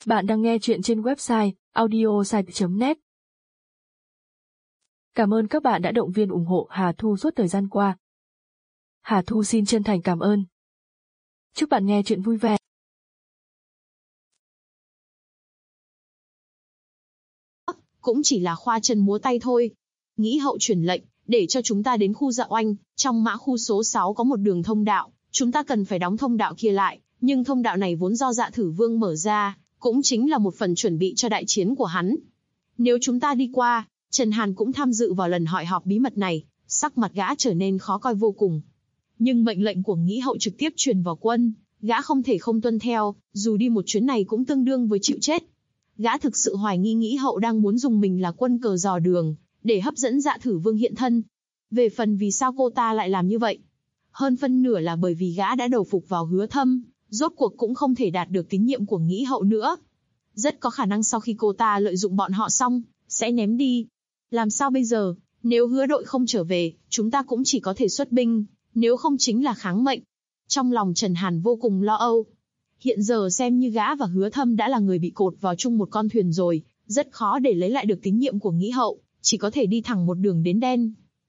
Bạn đang nghe chuyện trên website audiosite.net. Cảm ơn các bạn đã động viên ủng hộ Hà Thu suốt thời gian qua. Hà Thu xin chân thành cảm ơn. Chúc bạn nghe chuyện vui vẻ. Cũng chỉ là khoa chân múa tay thôi. Nghĩ hậu truyền lệnh, để cho chúng ta đến khu Dạ Oanh, trong mã khu số 6 có một đường thông đạo, chúng ta cần phải đóng thông đạo kia lại, nhưng thông đạo này vốn do Dạ Thử Vương mở ra, cũng chính là một phần chuẩn bị cho đại chiến của hắn. Nếu chúng ta đi qua, Trần Hàn cũng tham dự vào lần hội họp bí mật này, sắc mặt gã trở nên khó coi vô cùng. Nhưng mệnh lệnh của Nghĩ hậu trực tiếp truyền vào quân, gã không thể không tuân theo, dù đi một chuyến này cũng tương đương với chịu chết. Gã thực sự hoài nghi Nghĩ hậu đang muốn dùng mình là quân cờ dò đường, để hấp dẫn Dạ Thử Vương hiện thân. Về phần vì sao cô ta lại làm như vậy, hơn phân nửa là bởi vì gã đã đầu phục vào Hứa Thâm, rốt cuộc cũng không thể đạt được tín nhiệm của Nghĩ hậu nữa. Rất có khả năng sau khi cô ta lợi dụng bọn họ xong, sẽ ném đi. Làm sao bây giờ, nếu Hứa đội không trở về, chúng ta cũng chỉ có thể xuất binh, nếu không chính là kháng mệnh. Trong lòng Trần Hàn vô cùng lo âu. Hiện giờ xem như gã và Hứa Thâm đã là người bị cột vào chung một con thuyền rồi, rất khó để lấy lại được tín nhiệm của Nghĩ hậu, chỉ có thể đi thẳng một đường đến đen.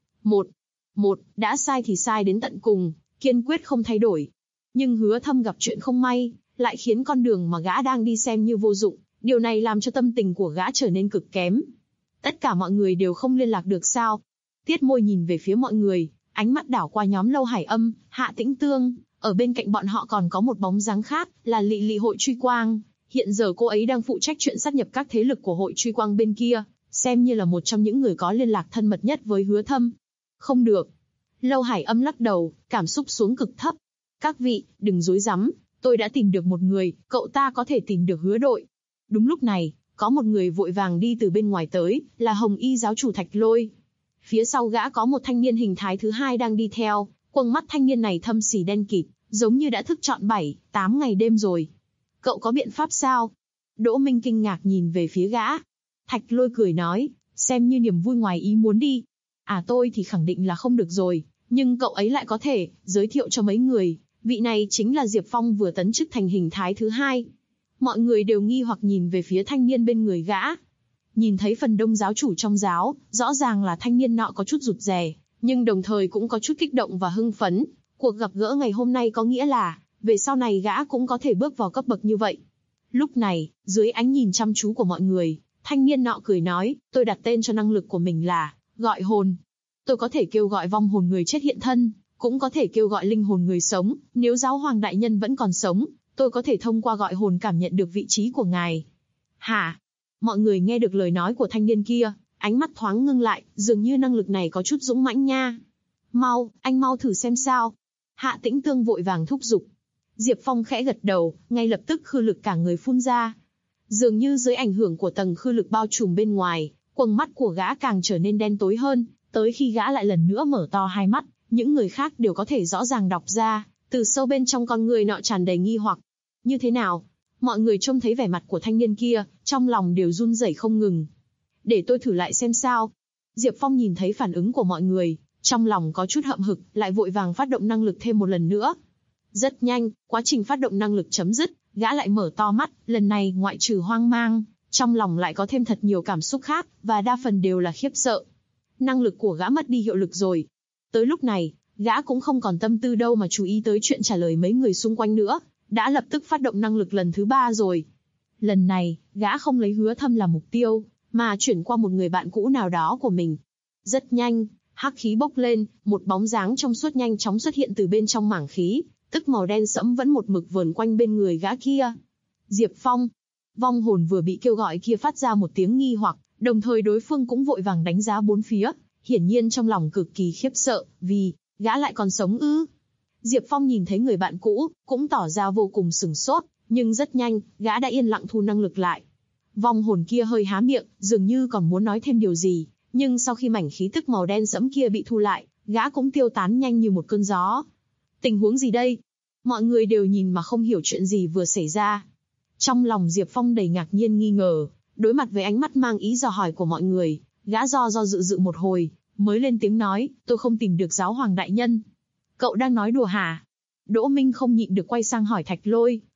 Một, đã sai thì sai đến tận cùng, kiên quyết không thay đổi. Nhưng Hứa Thâm gặp chuyện không may, lại khiến con đường mà gã đang đi xem như vô dụng, điều này làm cho tâm tình của gã trở nên cực kém. Tất cả mọi người đều không liên lạc được sao? Tiết Môi nhìn về phía mọi người, ánh mắt đảo qua nhóm Lâu Hải Âm, Hạ Tĩnh Tương, ở bên cạnh bọn họ còn có một bóng dáng khác, là Lị Lị Hội Truy Quang. Hiện giờ cô ấy đang phụ trách chuyện sát nhập các thế lực của Hội Truy Quang bên kia, xem như là một trong những người có liên lạc thân mật nhất với Hứa Thâm. Không được. Lâu Hải Âm lắc đầu, cảm xúc xuống cực thấp. Các vị, đừng rối rắm, tôi đã tìm được một người, cậu ta có thể tìm được Hứa đội. Đúng lúc này, có một người vội vàng đi từ bên ngoài tới, là Hồng Y giáo chủ Thạch Lôi. Phía sau gã có một thanh niên hình thái thứ hai đang đi theo, quầng mắt thanh niên này thâm sỉ đen kịt, giống như đã thức trọn 7-8 ngày đêm rồi. Cậu có biện pháp sao? Đỗ Minh kinh ngạc nhìn về phía gã. Thạch Lôi cười nói, xem như niềm vui ngoài ý muốn đi. À tôi thì khẳng định là không được rồi, nhưng cậu ấy lại có thể, giới thiệu cho mấy người, vị này chính là Diệp Phong vừa tấn chức thành hình thái thứ hai. Mọi người đều nghi hoặc nhìn về phía thanh niên bên người gã. Nhìn thấy phần đông giáo chủ trong giáo, rõ ràng là thanh niên nọ có chút rụt rè, nhưng đồng thời cũng có chút kích động và hưng phấn. Cuộc gặp gỡ ngày hôm nay có nghĩa là, về sau này gã cũng có thể bước vào cấp bậc như vậy. Lúc này, dưới ánh nhìn chăm chú của mọi người, thanh niên nọ cười nói, tôi đặt tên cho năng lực của mình là, gọi hồn. Tôi có thể kêu gọi vong hồn người chết hiện thân, cũng có thể kêu gọi linh hồn người sống, nếu giáo hoàng đại nhân vẫn còn sống, tôi có thể thông qua gọi hồn cảm nhận được vị trí của ngài. Hả? Mọi người nghe được lời nói của thanh niên kia, ánh mắt thoáng ngưng lại, dường như năng lực này có chút dũng mãnh nha. Mau, anh mau thử xem sao. Hạ Tĩnh Tương vội vàng thúc giục. Diệp Phong khẽ gật đầu, ngay lập tức khư lực cả người phun ra. Dường như dưới ảnh hưởng của tầng khư lực bao trùm bên ngoài, quầng mắt của gã càng trở nên đen tối hơn, tới khi gã lại lần nữa mở to hai mắt, những người khác đều có thể rõ ràng đọc ra, từ sâu bên trong con người nọ tràn đầy nghi hoặc. Như thế nào? Mọi người trông thấy vẻ mặt của thanh niên kia, trong lòng đều run rẩy không ngừng. Để tôi thử lại xem sao. Diệp Phong nhìn thấy phản ứng của mọi người, trong lòng có chút hậm hực, lại vội vàng phát động năng lực thêm một lần nữa. Rất nhanh, quá trình phát động năng lực chấm dứt, gã lại mở to mắt, lần này ngoại trừ hoang mang, trong lòng lại có thêm thật nhiều cảm xúc khác, và đa phần đều là khiếp sợ. Năng lực của gã mất đi hiệu lực rồi. Tới lúc này, gã cũng không còn tâm tư đâu mà chú ý tới chuyện trả lời mấy người xung quanh nữa, đã lập tức phát động năng lực lần thứ 3 rồi. Lần này, gã không lấy Hứa Thâm làm mục tiêu, mà chuyển qua một người bạn cũ nào đó của mình. Rất nhanh, hắc khí bốc lên, một bóng dáng trong suốt nhanh chóng xuất hiện từ bên trong mảng khí, tức màu đen sẫm vẫn một mực vờn quanh bên người gã kia. Diệp Phong. Vong hồn vừa bị kêu gọi kia phát ra một tiếng nghi hoặc, đồng thời đối phương cũng vội vàng đánh giá bốn phía, hiển nhiên trong lòng cực kỳ khiếp sợ, vì, gã lại còn sống ư. Diệp Phong nhìn thấy người bạn cũ, cũng tỏ ra vô cùng sửng sốt, nhưng rất nhanh, gã đã yên lặng thu năng lực lại. Vong hồn kia hơi há miệng, dường như còn muốn nói thêm điều gì, nhưng sau khi mảnh khí tức màu đen sẫm kia bị thu lại, gã cũng tiêu tán nhanh như một cơn gió. Tình huống gì đây? Mọi người đều nhìn mà không hiểu chuyện gì vừa xảy ra. Trong lòng Diệp Phong đầy ngạc nhiên nghi ngờ, đối mặt với ánh mắt mang ý dò hỏi của mọi người, gã do dự một hồi, mới lên tiếng nói, tôi không tìm được giáo hoàng đại nhân. Cậu đang nói đùa hả? Đỗ Minh không nhịn được quay sang hỏi Thạch Lôi,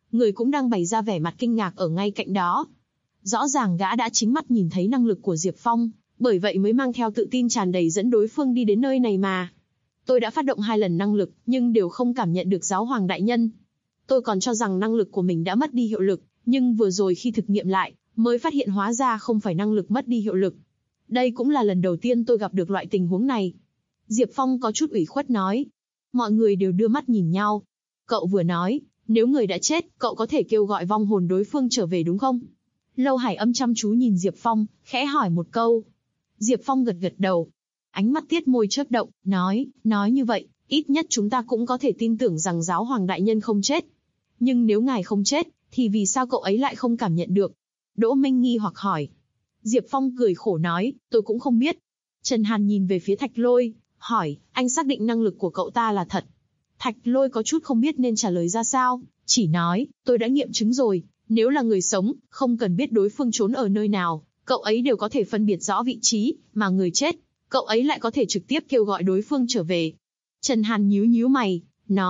người cũng đang bày ra vẻ mặt kinh ngạc ở ngay cạnh đó. Rõ ràng gã đã chính mắt nhìn thấy năng lực của Diệp Phong, bởi vậy mới mang theo tự tin tràn đầy dẫn đối phương đi đến nơi này mà. Tôi đã phát động 2 lần năng lực, nhưng đều không cảm nhận được giáo hoàng đại nhân. Tôi còn cho rằng năng lực của mình đã mất đi hiệu lực, nhưng vừa rồi khi thực nghiệm lại, mới phát hiện hóa ra không phải năng lực mất đi hiệu lực. Đây cũng là lần đầu tiên tôi gặp được loại tình huống này. Diệp Phong có chút ủy khuất nói. Mọi người đều đưa mắt nhìn nhau. Cậu vừa nói, nếu người đã chết, cậu có thể kêu gọi vong hồn đối phương trở về đúng không? Lâu Hải Âm chăm chú nhìn Diệp Phong, khẽ hỏi một câu. Diệp Phong gật gật đầu. Ánh mắt Tiết Môi chớp động, nói như vậy, ít nhất chúng ta cũng có thể tin tưởng rằng giáo hoàng đại nhân không chết. Nhưng nếu ngài không chết, thì vì sao cậu ấy lại không cảm nhận được? Đỗ Minh nghi hoặc hỏi. Diệp Phong cười khổ nói, tôi cũng không biết. Trần Hàn nhìn về phía Thạch Lôi, hỏi, anh xác định năng lực của cậu ta là thật. Thạch Lôi có chút không biết nên trả lời ra sao, chỉ nói, tôi đã nghiệm chứng rồi, nếu là người sống, không cần biết đối phương trốn ở nơi nào, cậu ấy đều có thể phân biệt rõ vị trí, mà người chết, cậu ấy lại có thể trực tiếp kêu gọi đối phương trở về. Trần Hàn nhíu mày,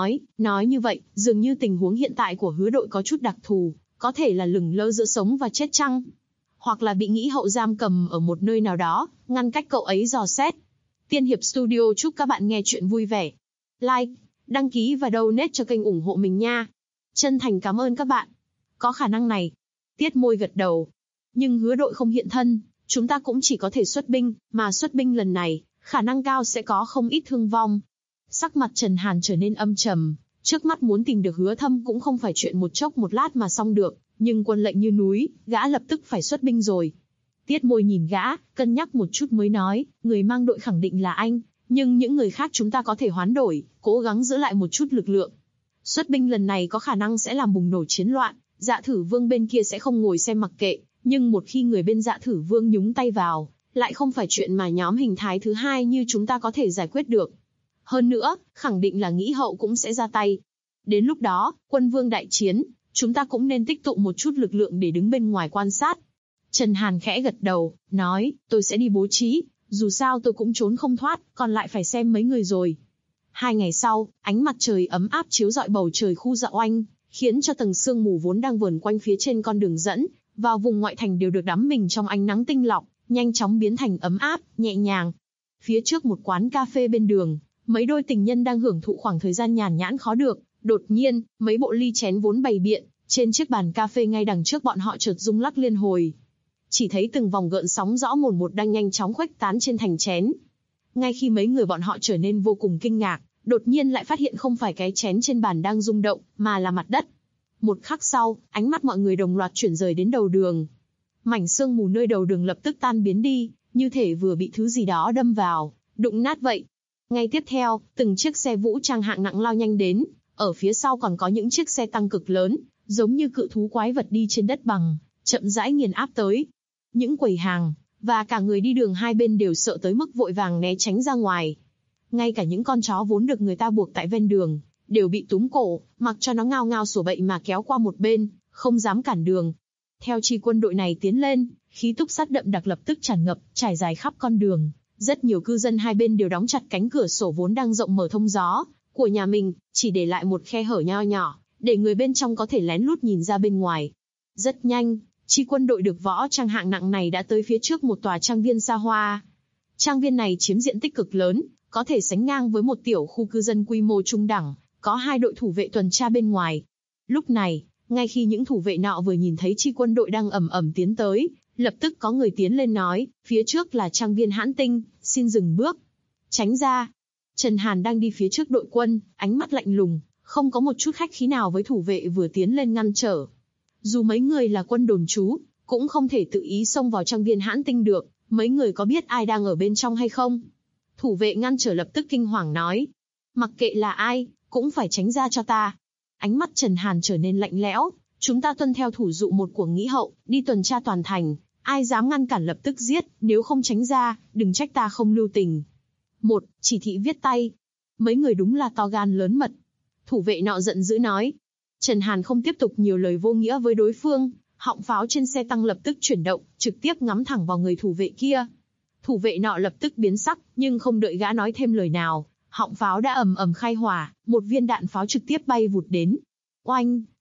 nói như vậy, dường như tình huống hiện tại của Hứa Đội có chút đặc thù, có thể là lửng lơ giữa sống và chết chăng? Hoặc là bị nghĩ hậu giam cầm ở một nơi nào đó, ngăn cách cậu ấy dò xét. Tiên Hiệp Studio chúc các bạn nghe chuyện vui vẻ. Like, đăng ký và donate cho kênh ủng hộ mình nha. Chân thành cảm ơn các bạn. Có khả năng này. Tiết Môi gật đầu. Nhưng Hứa Đội không hiện thân, chúng ta cũng chỉ có thể xuất binh, mà xuất binh lần này, khả năng cao sẽ có không ít thương vong. Sắc mặt Trần Hàn trở nên âm trầm, trước mắt muốn tìm được Hứa Thâm cũng không phải chuyện một chốc một lát mà xong được, nhưng quân lệnh như núi, gã lập tức phải xuất binh rồi. Tiết Môi nhìn gã, cân nhắc một chút mới nói, người mang đội khẳng định là anh, nhưng những người khác chúng ta có thể hoán đổi, cố gắng giữ lại một chút lực lượng. Xuất binh lần này có khả năng sẽ làm bùng nổ chiến loạn, Dạ Thử Vương bên kia sẽ không ngồi xem mặc kệ, nhưng một khi người bên Dạ Thử Vương nhúng tay vào, lại không phải chuyện mà nhóm hình thái thứ hai như chúng ta có thể giải quyết được. Hơn nữa, khẳng định là Nghĩ Hậu cũng sẽ ra tay. Đến lúc đó, quân vương đại chiến, chúng ta cũng nên tích tụ một chút lực lượng để đứng bên ngoài quan sát. Trần Hàn khẽ gật đầu, nói, tôi sẽ đi bố trí, dù sao tôi cũng trốn không thoát, còn lại phải xem mấy người rồi. 2 ngày sau, ánh mặt trời ấm áp chiếu rọi bầu trời khu Dạ Oanh, khiến cho tầng sương mù vốn đang vờn quanh phía trên con đường dẫn vào vùng ngoại thành đều được đắm mình trong ánh nắng tinh lọc, nhanh chóng biến thành ấm áp, nhẹ nhàng. Phía trước một quán cà phê bên đường, mấy đôi tình nhân đang hưởng thụ khoảng thời gian nhàn nhãn khó được, đột nhiên, mấy bộ ly chén vốn bày biện trên chiếc bàn cà phê ngay đằng trước bọn họ chợt rung lắc liên hồi. Chỉ thấy từng vòng gợn sóng rõ mồn một đang nhanh chóng khuếch tán trên thành chén. Ngay khi mấy người bọn họ trở nên vô cùng kinh ngạc, đột nhiên lại phát hiện không phải cái chén trên bàn đang rung động, mà là mặt đất. Một khắc sau, ánh mắt mọi người đồng loạt chuyển rời đến đầu đường. Mảnh sương mù nơi đầu đường lập tức tan biến đi, như thể vừa bị thứ gì đó đâm vào, đụng nát vậy. Ngay tiếp theo, từng chiếc xe vũ trang hạng nặng lao nhanh đến, ở phía sau còn có những chiếc xe tăng cực lớn, giống như cự thú quái vật đi trên đất bằng, chậm rãi nghiền áp tới. Những quầy hàng, và cả người đi đường hai bên đều sợ tới mức vội vàng né tránh ra ngoài. Ngay cả những con chó vốn được người ta buộc tại ven đường, đều bị túm cổ, mặc cho nó ngao ngao sủa bậy mà kéo qua một bên, không dám cản đường. Theo chi quân đội này tiến lên, khí túc sắt đậm đặc lập tức tràn ngập, trải dài khắp con đường. Rất nhiều cư dân hai bên đều đóng chặt cánh cửa sổ vốn đang rộng mở thông gió của nhà mình, chỉ để lại một khe hở nho nhỏ, để người bên trong có thể lén lút nhìn ra bên ngoài. Rất nhanh, chi quân đội được võ trang hạng nặng này đã tới phía trước một tòa trang viên xa hoa. Trang viên này chiếm diện tích cực lớn, có thể sánh ngang với một tiểu khu cư dân quy mô trung đẳng, có 2 đội thủ vệ tuần tra bên ngoài. Lúc này, ngay khi những thủ vệ nọ vừa nhìn thấy chi quân đội đang ầm ầm tiến tới, lập tức có người tiến lên nói, phía trước là trang viên Hãn Tinh, xin dừng bước. Tránh ra. Trần Hàn đang đi phía trước đội quân, ánh mắt lạnh lùng, không có một chút khách khí nào với thủ vệ vừa tiến lên ngăn trở. Dù mấy người là quân đồn trú, cũng không thể tự ý xông vào trang viên Hãn Tinh được, mấy người có biết ai đang ở bên trong hay không? Thủ vệ ngăn trở lập tức kinh hoàng nói, mặc kệ là ai, cũng phải tránh ra cho ta. Ánh mắt Trần Hàn trở nên lạnh lẽo, chúng ta tuân theo thủ dụ một của Nghĩ Hậu, đi tuần tra toàn thành, ai dám ngăn cản lập tức giết, nếu không tránh ra, đừng trách ta không lưu tình. 1. Chỉ thị viết tay. Mấy người đúng là to gan lớn mật. Thủ vệ nọ giận dữ nói. Trần Hàn không tiếp tục nhiều lời vô nghĩa với đối phương, họng pháo trên xe tăng lập tức chuyển động, trực tiếp ngắm thẳng vào người thủ vệ kia. Thủ vệ nọ lập tức biến sắc, nhưng không đợi gã nói thêm lời nào, họng pháo đã ầm ầm khai hỏa, một viên đạn pháo trực tiếp bay vụt đến. Oanh,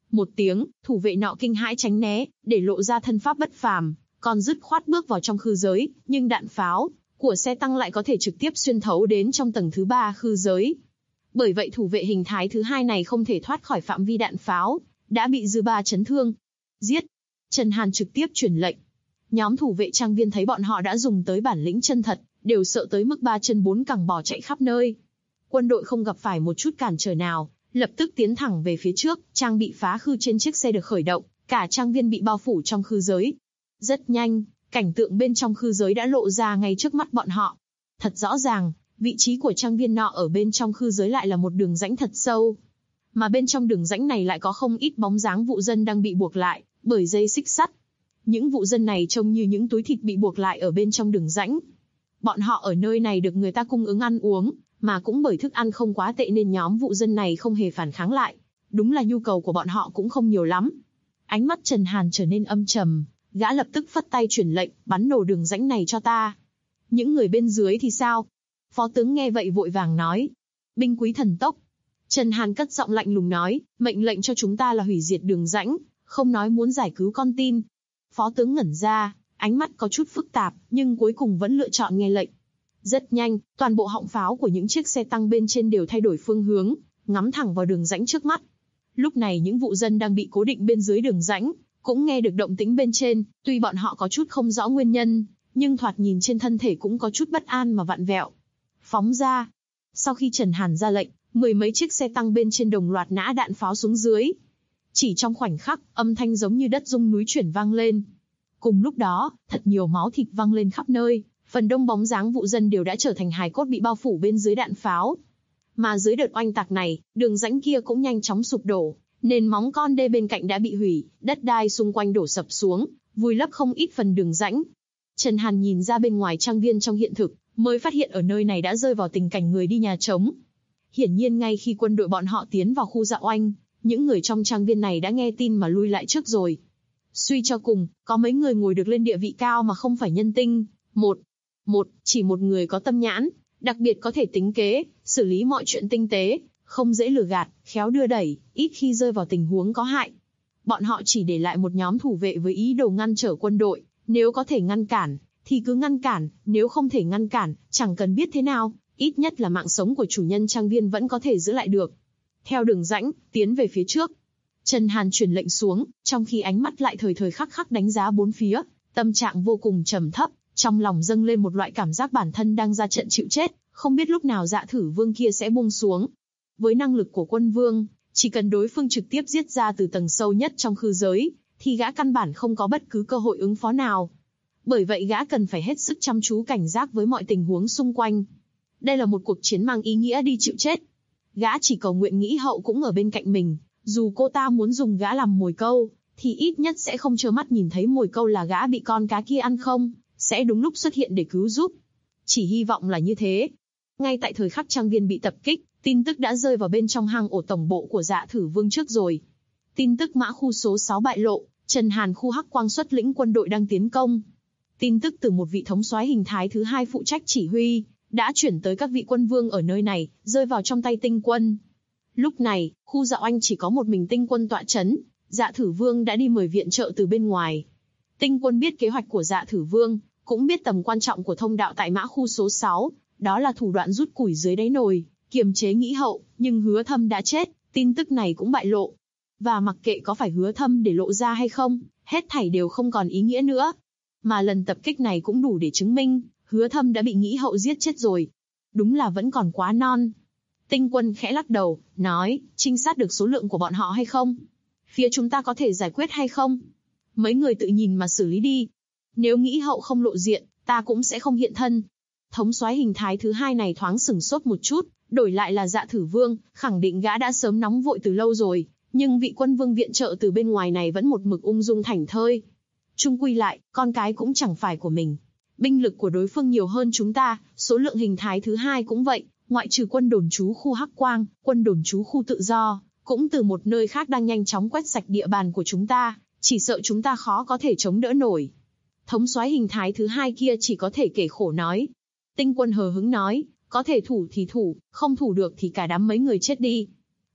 Một tiếng, thủ vệ nọ kinh hãi tránh né, để lộ ra thân pháp bất phàm, còn dứt khoát bước vào trong khư giới, nhưng đạn pháo của xe tăng lại có thể trực tiếp xuyên thấu đến trong tầng thứ 3 khư giới. Bởi vậy thủ vệ hình thái thứ 2 này không thể thoát khỏi phạm vi đạn pháo, đã bị dư ba chấn thương. Giết! Trần Hàn trực tiếp truyền lệnh. Nhóm thủ vệ trang viên thấy bọn họ đã dùng tới bản lĩnh chân thật, đều sợ tới mức 3 chân 4 cẳng bỏ chạy khắp nơi. Quân đội không gặp phải một chút cản trở nào, lập tức tiến thẳng về phía trước, trang bị phá khư trên chiếc xe được khởi động, cả trang viên bị bao phủ trong khư giới. Rất nhanh, cảnh tượng bên trong khư giới đã lộ ra ngay trước mắt bọn họ. Thật rõ ràng, vị trí của trang viên nọ ở bên trong khư giới lại là một đường rãnh thật sâu. Mà bên trong đường rãnh này lại có không ít bóng dáng vụ dân đang bị buộc lại bởi dây xích sắt. Những vụ dân này trông như những túi thịt bị buộc lại ở bên trong đường rãnh. Bọn họ ở nơi này được người ta cung ứng ăn uống, mà cũng bởi thức ăn không quá tệ nên nhóm vụ dân này không hề phản kháng lại. Đúng là nhu cầu của bọn họ cũng không nhiều lắm. Ánh mắt Trần Hàn trở nên âm trầm, gã lập tức phất tay truyền lệnh, bắn nổ đường rãnh này cho ta. Những người bên dưới thì sao? Phó tướng nghe vậy vội vàng nói. Binh quý thần tốc. Trần Hàn cất giọng lạnh lùng nói, mệnh lệnh cho chúng ta là hủy diệt đường rãnh, không nói muốn giải cứu con tin. Phó tướng ngẩn ra, ánh mắt có chút phức tạp, nhưng cuối cùng vẫn lựa chọn nghe lệnh. Rất nhanh, toàn bộ họng pháo của những chiếc xe tăng bên trên đều thay đổi phương hướng, ngắm thẳng vào đường rãnh trước mắt. Lúc này những vụ dân đang bị cố định bên dưới đường rãnh, cũng nghe được động tĩnh bên trên, tuy bọn họ có chút không rõ nguyên nhân, nhưng thoạt nhìn trên thân thể cũng có chút bất an mà vặn vẹo. Phóng ra! Sau khi Trần Hàn ra lệnh, 10 mấy chiếc xe tăng bên trên đồng loạt nã đạn pháo xuống dưới. Chỉ trong khoảnh khắc, âm thanh giống như đất rung núi chuyển vang lên. Cùng lúc đó, thật nhiều máu thịt văng lên khắp nơi, phần đông bóng dáng vụ dân đều đã trở thành hài cốt bị bao phủ bên dưới đạn pháo. Mà dưới đợt oanh tạc này, đường rãnh kia cũng nhanh chóng sụp đổ, nền móng con đê bên cạnh đã bị hủy, đất đai xung quanh đổ sập xuống, vùi lấp không ít phần đường rãnh. Trần Hàn nhìn ra bên ngoài trang viên trong hiện thực, mới phát hiện ở nơi này đã rơi vào tình cảnh người đi nhà trống. Hiển nhiên ngay khi quân đội bọn họ tiến vào khu dạ oanh, những người trong trang viên này đã nghe tin mà lui lại trước rồi. Suy cho cùng, có mấy người ngồi được lên địa vị cao mà không phải nhân tinh. Chỉ một người có tâm nhãn, đặc biệt có thể tính kế, xử lý mọi chuyện tinh tế, không dễ lừa gạt, khéo đưa đẩy, ít khi rơi vào tình huống có hại. Bọn họ chỉ để lại một nhóm thủ vệ với ý đồ ngăn trở quân đội, nếu có thể ngăn cản, thì cứ ngăn cản, nếu không thể ngăn cản, chẳng cần biết thế nào, ít nhất là mạng sống của chủ nhân trang viên vẫn có thể giữ lại được. Theo đường rãnh, tiến về phía trước. Trần Hàn truyền lệnh xuống, trong khi ánh mắt lại thời thời khắc khắc đánh giá bốn phía, tâm trạng vô cùng trầm thấp, trong lòng dâng lên một loại cảm giác bản thân đang ra trận chịu chết, không biết lúc nào Dạ Thử Vương kia sẽ buông xuống. Với năng lực của quân vương, chỉ cần đối phương trực tiếp giết ra từ tầng sâu nhất trong khư giới, thì gã căn bản không có bất cứ cơ hội ứng phó nào. Bởi vậy gã cần phải hết sức chăm chú cảnh giác với mọi tình huống xung quanh. Đây là một cuộc chiến mang ý nghĩa đi chịu chết. Gã chỉ cầu nguyện Nghĩ Hậu cũng ở bên cạnh mình, dù cô ta muốn dùng gã làm mồi câu, thì ít nhất sẽ không trơ mắt nhìn thấy mồi câu là gã bị con cá kia ăn không, sẽ đúng lúc xuất hiện để cứu giúp. Chỉ hy vọng là như thế. Ngay tại thời khắc trang viên bị tập kích, tin tức đã rơi vào bên trong hang ổ tổng bộ của Dạ Thử Vương trước rồi. Tin tức mã khu số 6 bại lộ, Trần Hàn khu Hắc Quang xuất lĩnh quân đội đang tiến công. Tin tức từ một vị thống soái hình thái thứ 2 phụ trách chỉ huy, đã chuyển tới các vị quân vương ở nơi này, rơi vào trong tay Tinh Quân. Lúc này, khu Dạ Oanh chỉ có một mình Tinh Quân tọa chấn, Dạ Thử Vương đã đi mời viện trợ từ bên ngoài. Tinh Quân biết kế hoạch của Dạ Thử Vương, cũng biết tầm quan trọng của thông đạo tại mã khu số 6, đó là thủ đoạn rút củi dưới đáy nồi, kiềm chế Nghĩ Hậu, nhưng Hứa Thâm đã chết, tin tức này cũng bại lộ. Và mặc kệ có phải Hứa Thâm để lộ ra hay không, hết thảy đều không còn ý nghĩa nữa. Mà lần tập kích này cũng đủ để chứng minh, Hứa Thâm đã bị Nghĩ Hậu giết chết rồi. Đúng là vẫn còn quá non. Tinh Quân khẽ lắc đầu, nói, trinh sát được số lượng của bọn họ hay không? Phía chúng ta có thể giải quyết hay không? Mấy người tự nhìn mà xử lý đi. Nếu Nghĩ Hậu không lộ diện, ta cũng sẽ không hiện thân. Thống soái hình thái thứ 2 này thoáng sửng sốt một chút, đổi lại là Dạ Thử Vương, khẳng định gã đã sớm nóng vội từ lâu rồi, nhưng vị quân vương viện trợ từ bên ngoài này vẫn một mực ung dung thảnh thơi. Chung quy lại, con cái cũng chẳng phải của mình. Binh lực của đối phương nhiều hơn chúng ta, số lượng hình thái thứ 2 cũng vậy, ngoại trừ quân đồn trú khu Hắc Quang, quân đồn trú khu Tự Do, cũng từ một nơi khác đang nhanh chóng quét sạch địa bàn của chúng ta, chỉ sợ chúng ta khó có thể chống đỡ nổi. Thống soái hình thái thứ 2 kia chỉ có thể kể khổ nói. Tinh Quân hờ hững nói, có thể thủ thì thủ, không thủ được thì cả đám mấy người chết đi.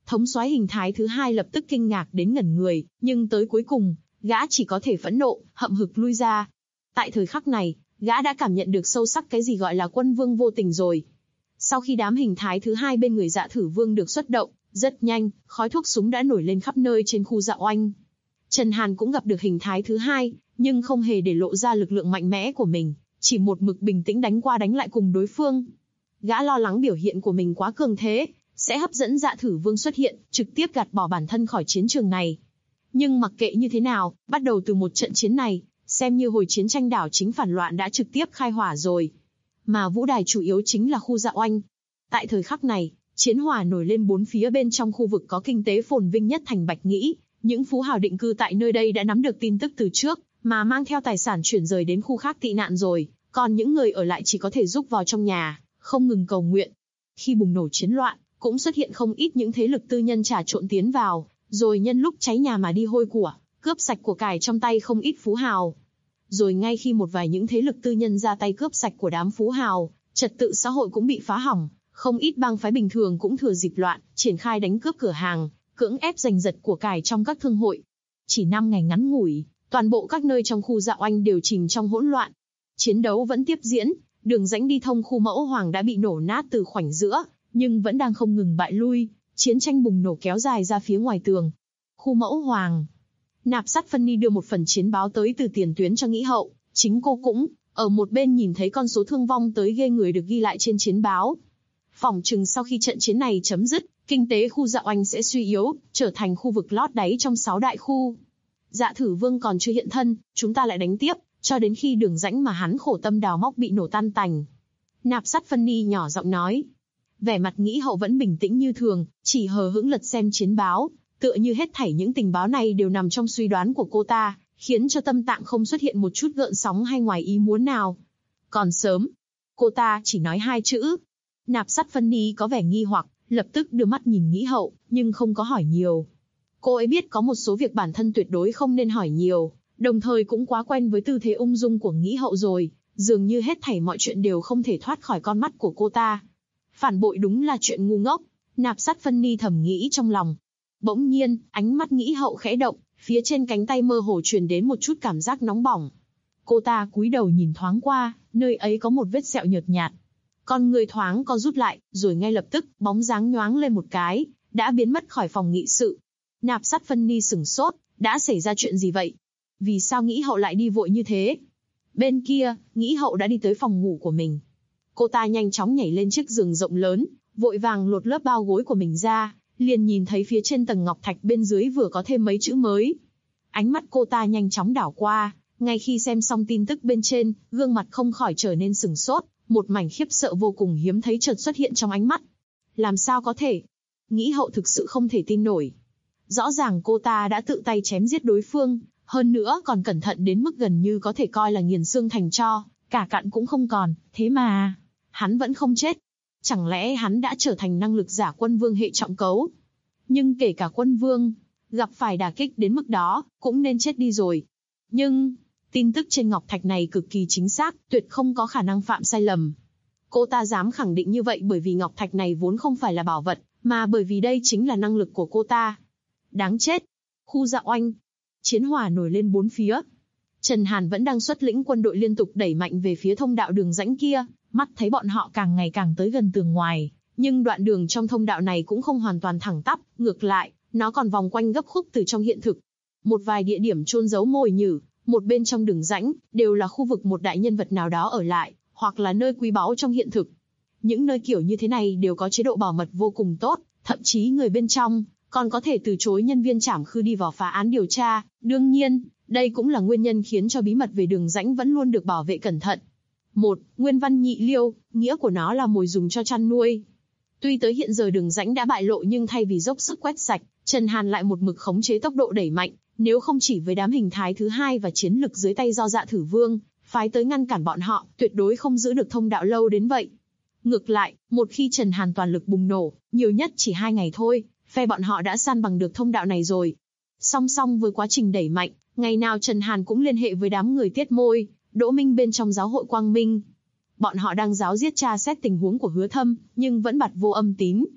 Thống soái hình thái thứ hai lập tức kinh ngạc đến ngẩn người, nhưng tới cuối cùng, gã chỉ có thể phẫn nộ, hậm hực lui ra. Tại thời khắc này, gã đã cảm nhận được sâu sắc cái gì gọi là quân vương vô tình rồi. Sau khi đám hình thái thứ hai bên người Dạ Thử Vương được xuất động, rất nhanh, khói thuốc súng đã nổi lên khắp nơi trên khu Dạ Oanh. Trần Hàn cũng gặp được hình thái thứ hai, nhưng không hề để lộ ra lực lượng mạnh mẽ của mình, chỉ một mực bình tĩnh đánh qua đánh lại cùng đối phương. Gã lo lắng biểu hiện của mình quá cường thế, sẽ hấp dẫn Dạ Thử Vương xuất hiện, trực tiếp gạt bỏ bản thân khỏi chiến trường này. Nhưng mặc kệ như thế nào, bắt đầu từ một trận chiến này, xem như hồi chiến tranh đảo chính phản loạn đã trực tiếp khai hỏa rồi. Mà vũ đài chủ yếu chính là khu Dạ Oanh. Tại thời khắc này, chiến hỏa nổi lên bốn phía bên trong khu vực có kinh tế phồn vinh nhất thành Bạch Nghĩ. Những phú hào định cư tại nơi đây đã nắm được tin tức từ trước, mà mang theo tài sản chuyển rời đến khu khác tị nạn rồi, còn những người ở lại chỉ có thể rúc vào trong nhà, không ngừng cầu nguyện. Khi bùng nổ chiến loạn, cũng xuất hiện không ít những thế lực tư nhân trà trộn tiến vào, rồi nhân lúc cháy nhà mà đi hôi của, cướp sạch của cải trong tay không ít phú hào. Rồi ngay khi một vài những thế lực tư nhân ra tay cướp sạch của đám phú hào, trật tự xã hội cũng bị phá hỏng, không ít bang phái bình thường cũng thừa dịp loạn, triển khai đánh cướp cửa hàng, cưỡng ép giành giật của cải trong các thương hội. Chỉ 5 ngày ngắn ngủi, toàn bộ các nơi trong khu Dạ Oanh đều chìm trong hỗn loạn. Chiến đấu vẫn tiếp diễn, đường rãnh đi thông khu Mẫu Hoàng đã bị nổ nát từ khoảnh giữa, nhưng vẫn đang không ngừng bại lui, chiến tranh bùng nổ kéo dài ra phía ngoài tường. Khu Mẫu Hoàng. Nạp Sát Phân Ni đưa một phần chiến báo tới từ tiền tuyến cho Nghĩ Hậu, chính cô cũng ở một bên nhìn thấy con số thương vong tới ghê người được ghi lại trên chiến báo. Phỏng chừng sau khi trận chiến này chấm dứt, kinh tế khu Dạ Oanh sẽ suy yếu, trở thành khu vực lót đáy trong 6 đại khu. Dạ Thử Vương còn chưa hiện thân, chúng ta lại đánh tiếp, cho đến khi đường rãnh mà hắn khổ tâm đào móc bị nổ tan tành. Nạp Sát Phân Ni nhỏ giọng nói. Vẻ mặt Nghĩ Hậu vẫn bình tĩnh như thường, chỉ hờ hững lật xem chiến báo, tựa như hết thảy những tình báo này đều nằm trong suy đoán của cô ta, khiến cho tâm tạng không xuất hiện một chút gợn sóng hay ngoài ý muốn nào. Còn sớm, cô ta chỉ nói 2 chữ. Nạp Sát Phân Ni có vẻ nghi hoặc, lập tức đưa mắt nhìn Nghĩ Hậu, nhưng không có hỏi nhiều. Cô ấy biết có một số việc bản thân tuyệt đối không nên hỏi nhiều, đồng thời cũng quá quen với tư thế ung dung của Nghĩ Hậu rồi, dường như hết thảy mọi chuyện đều không thể thoát khỏi con mắt của cô ta. Phản bội đúng là chuyện ngu ngốc, Nạp Sát Phân Ni thầm nghĩ trong lòng. Bỗng nhiên, ánh mắt Nghĩ Hậu khẽ động, phía trên cánh tay mơ hồ truyền đến một chút cảm giác nóng bỏng. Cô ta cúi đầu nhìn thoáng qua, nơi ấy có một vết sẹo nhợt nhạt. Con người thoáng co rút lại, rồi ngay lập tức, bóng dáng nhoáng lên một cái, đã biến mất khỏi phòng nghị sự. Nạp Sát Phân Ni sửng sốt, đã xảy ra chuyện gì vậy? Vì sao Nghĩ Hậu lại đi vội như thế? Bên kia, Nghĩ Hậu đã đi tới phòng ngủ của mình. Cô ta nhanh chóng nhảy lên chiếc giường rộng lớn, vội vàng lột lớp bao gối của mình ra, liền nhìn thấy phía trên tầng ngọc thạch bên dưới vừa có thêm mấy chữ mới. Ánh mắt cô ta nhanh chóng đảo qua, ngay khi xem xong tin tức bên trên, gương mặt không khỏi trở nên sửng sốt, một mảnh khiếp sợ vô cùng hiếm thấy chợt xuất hiện trong ánh mắt. Làm sao có thể? Nghĩ Hậu thực sự không thể tin nổi. Rõ ràng cô ta đã tự tay chém giết đối phương, hơn nữa còn cẩn thận đến mức gần như có thể coi là nghiền xương thành tro, cả cặn cũng không còn, thế mà hắn vẫn không chết. Chẳng lẽ hắn đã trở thành năng lực giả quân vương hệ trọng cấu? Nhưng kể cả quân vương, gặp phải đả kích đến mức đó, cũng nên chết đi rồi. Nhưng, tin tức trên ngọc thạch này cực kỳ chính xác, tuyệt không có khả năng phạm sai lầm. Cô ta dám khẳng định như vậy bởi vì ngọc thạch này vốn không phải là bảo vật, mà bởi vì đây chính là năng lực của cô ta. Đáng chết! Khu Dạ Oanh. Chiến hỏa nổi lên bốn phía. Trần Hàn vẫn đang xuất lĩnh quân đội liên tục đẩy mạnh về phía thông đạo đường rãnh kia, mắt thấy bọn họ càng ngày càng tới gần tường ngoài, nhưng đoạn đường trong thông đạo này cũng không hoàn toàn thẳng tắp, ngược lại, nó còn vòng quanh gấp khúc từ trong hiện thực. Một vài địa điểm chôn giấu mồi nhử, một bên trong đường rãnh, đều là khu vực một đại nhân vật nào đó ở lại, hoặc là nơi quý báu trong hiện thực. Những nơi kiểu như thế này đều có chế độ bảo mật vô cùng tốt, thậm chí người bên trong còn có thể từ chối nhân viên trảm khư đi vào phá án điều tra. Đương nhiên, đây cũng là nguyên nhân khiến cho bí mật về đường rãnh vẫn luôn được bảo vệ cẩn thận. 1. Nguyên văn nhị liêu, nghĩa của nó là mồi dùng cho chăn nuôi. Tuy tới hiện giờ đường rãnh đã bại lộ nhưng thay vì dốc sức quét sạch, Trần Hàn lại một mực khống chế tốc độ đẩy mạnh, nếu không chỉ với đám hình thái thứ hai và chiến lực dưới tay do Dạ Thử Vương phái tới ngăn cản bọn họ, tuyệt đối không giữ được thông đạo lâu đến vậy. Ngược lại, một khi Trần Hàn toàn lực bùng nổ, nhiều nhất chỉ 2 ngày thôi, phe bọn họ đã san bằng được thông đạo này rồi. Song song với quá trình đẩy mạnh, ngày nào Trần Hàn cũng liên hệ với đám người Tiết Môi, Đỗ Minh bên trong giáo hội Quang Minh. Bọn họ đang giáo diết tra xét tình huống của Hứa Thâm, nhưng vẫn bặt vô âm tín.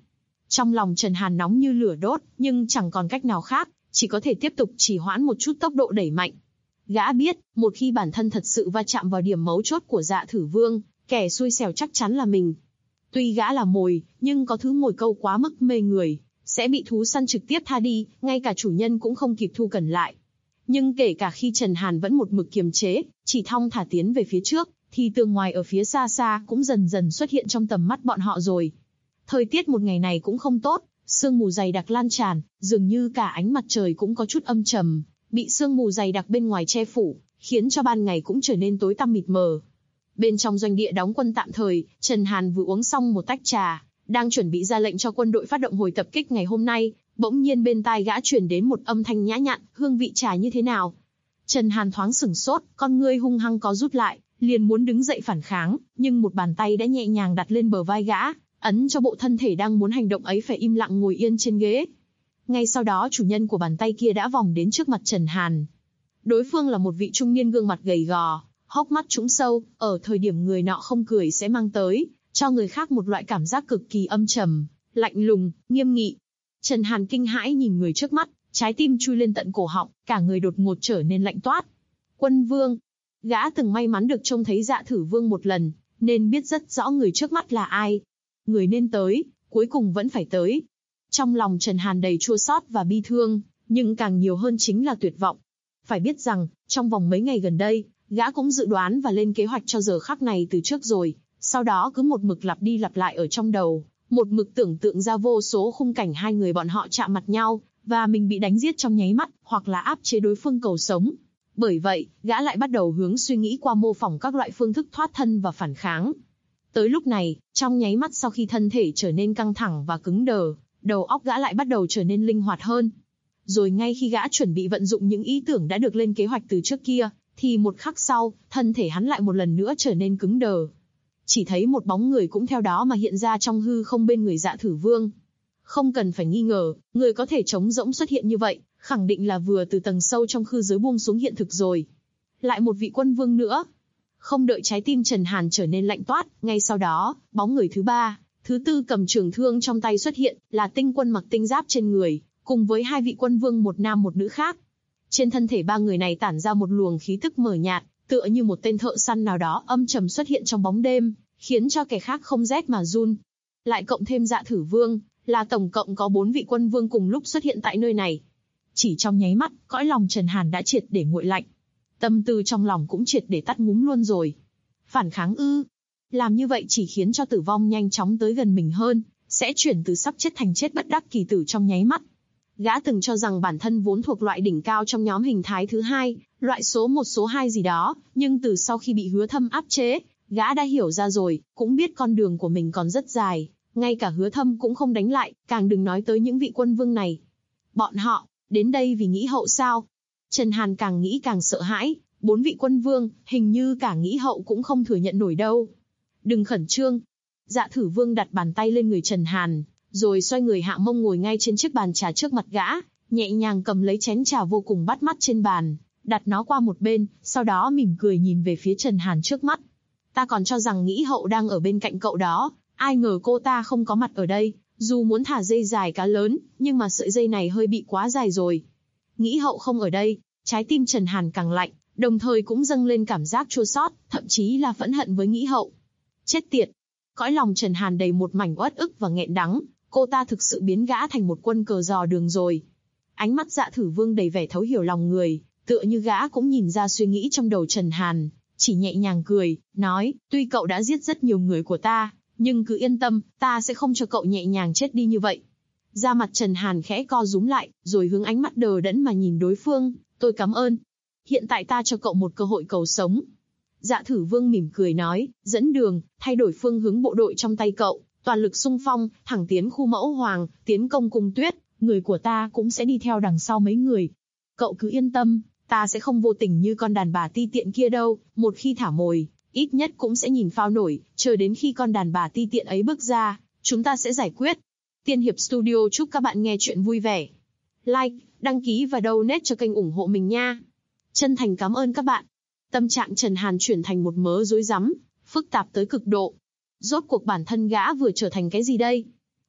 Trong lòng Trần Hàn nóng như lửa đốt, nhưng chẳng còn cách nào khác, chỉ có thể tiếp tục trì hoãn một chút tốc độ đẩy mạnh. Gã biết, một khi bản thân thật sự va chạm vào điểm mấu chốt của Dạ Thử Vương, kẻ xui xẻo chắc chắn là mình. Tuy gã là mồi, nhưng có thứ mồi câu quá mức mê người, sẽ bị thú săn trực tiếp tha đi, ngay cả chủ nhân cũng không kịp thu cần lại. Nhưng kể cả khi Trần Hàn vẫn một mực kiềm chế, chỉ thong thả tiến về phía trước, thì tường ngoài ở phía xa xa cũng dần dần xuất hiện trong tầm mắt bọn họ rồi. Thời tiết một ngày này cũng không tốt, sương mù dày đặc lan tràn, dường như cả ánh mặt trời cũng có chút âm trầm, bị sương mù dày đặc bên ngoài che phủ, khiến cho ban ngày cũng trở nên tối tăm mịt mờ. Bên trong doanh địa đóng quân tạm thời, Trần Hàn vừa uống xong một tách trà, đang chuẩn bị ra lệnh cho quân đội phát động hồi tập kích ngày hôm nay, bỗng nhiên bên tai gã truyền đến một âm thanh nhã nhặn, hương vị trà như thế nào? Trần Hàn thoáng sửng sốt, con ngươi hung hăng có rút lại, liền muốn đứng dậy phản kháng, nhưng một bàn tay đã nhẹ nhàng đặt lên bờ vai gã, ấn cho bộ thân thể đang muốn hành động ấy phải im lặng ngồi yên trên ghế. Ngay sau đó chủ nhân của bàn tay kia đã vòng đến trước mặt Trần Hàn. Đối phương là một vị trung niên gương mặt gầy gò, hốc mắt trũng sâu, ở thời điểm người nọ không cười sẽ mang tới, cho người khác một loại cảm giác cực kỳ âm trầm, lạnh lùng, nghiêm nghị. Trần Hàn kinh hãi nhìn người trước mắt, trái tim chui lên tận cổ họng, cả người đột ngột trở nên lạnh toát. Quân Vương. Gã từng may mắn được trông thấy Dạ Thử Vương một lần, nên biết rất rõ người trước mắt là ai. Người nên tới, cuối cùng vẫn phải tới. Trong lòng Trần Hàn đầy chua xót và bi thương, nhưng càng nhiều hơn chính là tuyệt vọng. Phải biết rằng, trong vòng mấy ngày gần đây, gã cũng dự đoán và lên kế hoạch cho giờ khắc này từ trước rồi, sau đó cứ một mực lặp đi lặp lại ở trong đầu, một mực tưởng tượng ra vô số khung cảnh hai người bọn họ chạm mặt nhau, và mình bị đánh giết trong nháy mắt, hoặc là áp chế đối phương cầu sống. Bởi vậy, gã lại bắt đầu hướng suy nghĩ qua mô phỏng các loại phương thức thoát thân và phản kháng. Tới lúc này, trong nháy mắt sau khi thân thể trở nên căng thẳng và cứng đờ, đầu óc gã lại bắt đầu trở nên linh hoạt hơn. Rồi ngay khi gã chuẩn bị vận dụng những ý tưởng đã được lên kế hoạch từ trước kia, thì một khắc sau, thân thể hắn lại một lần nữa trở nên cứng đờ. Chỉ thấy một bóng người cũng theo đó mà hiện ra trong hư không bên người Dạ Thử Vương. Không cần phải nghi ngờ, người có thể trống rỗng xuất hiện như vậy, khẳng định là vừa từ tầng sâu trong khư giới buông xuống hiện thực rồi. Lại một vị quân vương nữa. Không đợi trái tim Trần Hàn trở nên lạnh toát, ngay sau đó, bóng người thứ ba, thứ tư cầm trường thương trong tay xuất hiện, là tinh quân mặc tinh giáp trên người, cùng với hai vị quân vương một nam một nữ khác. Trên thân thể ba người này tản ra một luồng khí tức mờ nhạt, tựa như một tên thợ săn nào đó âm trầm xuất hiện trong bóng đêm, khiến cho kẻ khác không rét mà run. Lại cộng thêm Dạ Thử Vương, là tổng cộng có 4 vị quân vương cùng lúc xuất hiện tại nơi này. Chỉ trong nháy mắt, cõi lòng Trần Hàn đã triệt để nguội lạnh. Tâm tư trong lòng cũng triệt để tắt ngúm luôn rồi. Phản kháng ư? Làm như vậy chỉ khiến cho tử vong nhanh chóng tới gần mình hơn, sẽ chuyển từ sắp chết thành chết bất đắc kỳ tử trong nháy mắt. Gã từng cho rằng bản thân vốn thuộc loại đỉnh cao trong nhóm hình thái thứ hai, loại số 1 số 2 gì đó, nhưng từ sau khi bị Hứa Thâm áp chế, gã đã hiểu ra rồi, cũng biết con đường của mình còn rất dài, ngay cả Hứa Thâm cũng không đánh lại, càng đừng nói tới những vị quân vương này. Bọn họ, đến đây vì nghĩ hậu sao? Trần Hàn càng nghĩ càng sợ hãi, 4 vị quân vương, hình như cả nghĩ hậu cũng không thừa nhận nổi đâu. Đừng khẩn trương. Dạ Thử Vương đặt bàn tay lên người Trần Hàn, rồi xoay người hạ mông ngồi ngay trên chiếc bàn trà trước mặt gã, nhẹ nhàng cầm lấy chén trà vô cùng bắt mắt trên bàn, đặt nó qua một bên, sau đó mỉm cười nhìn về phía Trần Hàn trước mắt. Ta còn cho rằng nghĩ hậu đang ở bên cạnh cậu đó, ai ngờ cô ta không có mặt ở đây, dù muốn thả dây dài cá lớn, nhưng mà sợi dây này hơi bị quá dài rồi. Nghĩ hậu không ở đây, trái tim Trần Hàn càng lạnh, đồng thời cũng dâng lên cảm giác chua xót, thậm chí là phẫn hận với nghĩ hậu. Chết tiệt! Cõi lòng Trần Hàn đầy một mảnh uất ức và nghẹn đắng, cô ta thực sự biến gã thành một quân cờ dò đường rồi. Ánh mắt Dạ Thử Vương đầy vẻ thấu hiểu lòng người, tựa như gã cũng nhìn ra suy nghĩ trong đầu Trần Hàn, chỉ nhẹ nhàng cười, nói, tuy cậu đã giết rất nhiều người của ta, nhưng cứ yên tâm, ta sẽ không cho cậu nhẹ nhàng chết đi như vậy. Da mặt Trần Hàn khẽ co rúm lại, rồi hướng ánh mắt đờ đẫn mà nhìn đối phương, tôi cảm ơn. Hiện tại ta cho cậu một cơ hội cầu sống. Dạ Thử Vương mỉm cười nói, dẫn đường, thay đổi phương hướng bộ đội trong tay cậu, toàn lực xung phong, thẳng tiến khu Mẫu Hoàng, tiến công Cung Tuyết, người của ta cũng sẽ đi theo đằng sau mấy người. Cậu cứ yên tâm, ta sẽ không vô tình như con đàn bà ti tiện kia đâu, một khi thả mồi, ít nhất cũng sẽ nhìn phao nổi, chờ đến khi con đàn bà ti tiện ấy bước ra, chúng ta sẽ giải quyết. Tiên Hiệp Studio chúc các bạn nghe chuyện vui vẻ. Like, đăng ký và donate cho kênh ủng hộ mình nha. Chân thành cảm ơn các bạn. Tâm trạng Trần Hàn chuyển thành một mớ rối rắm, phức tạp tới cực độ. Rốt cuộc bản thân gã vừa trở thành cái gì đây?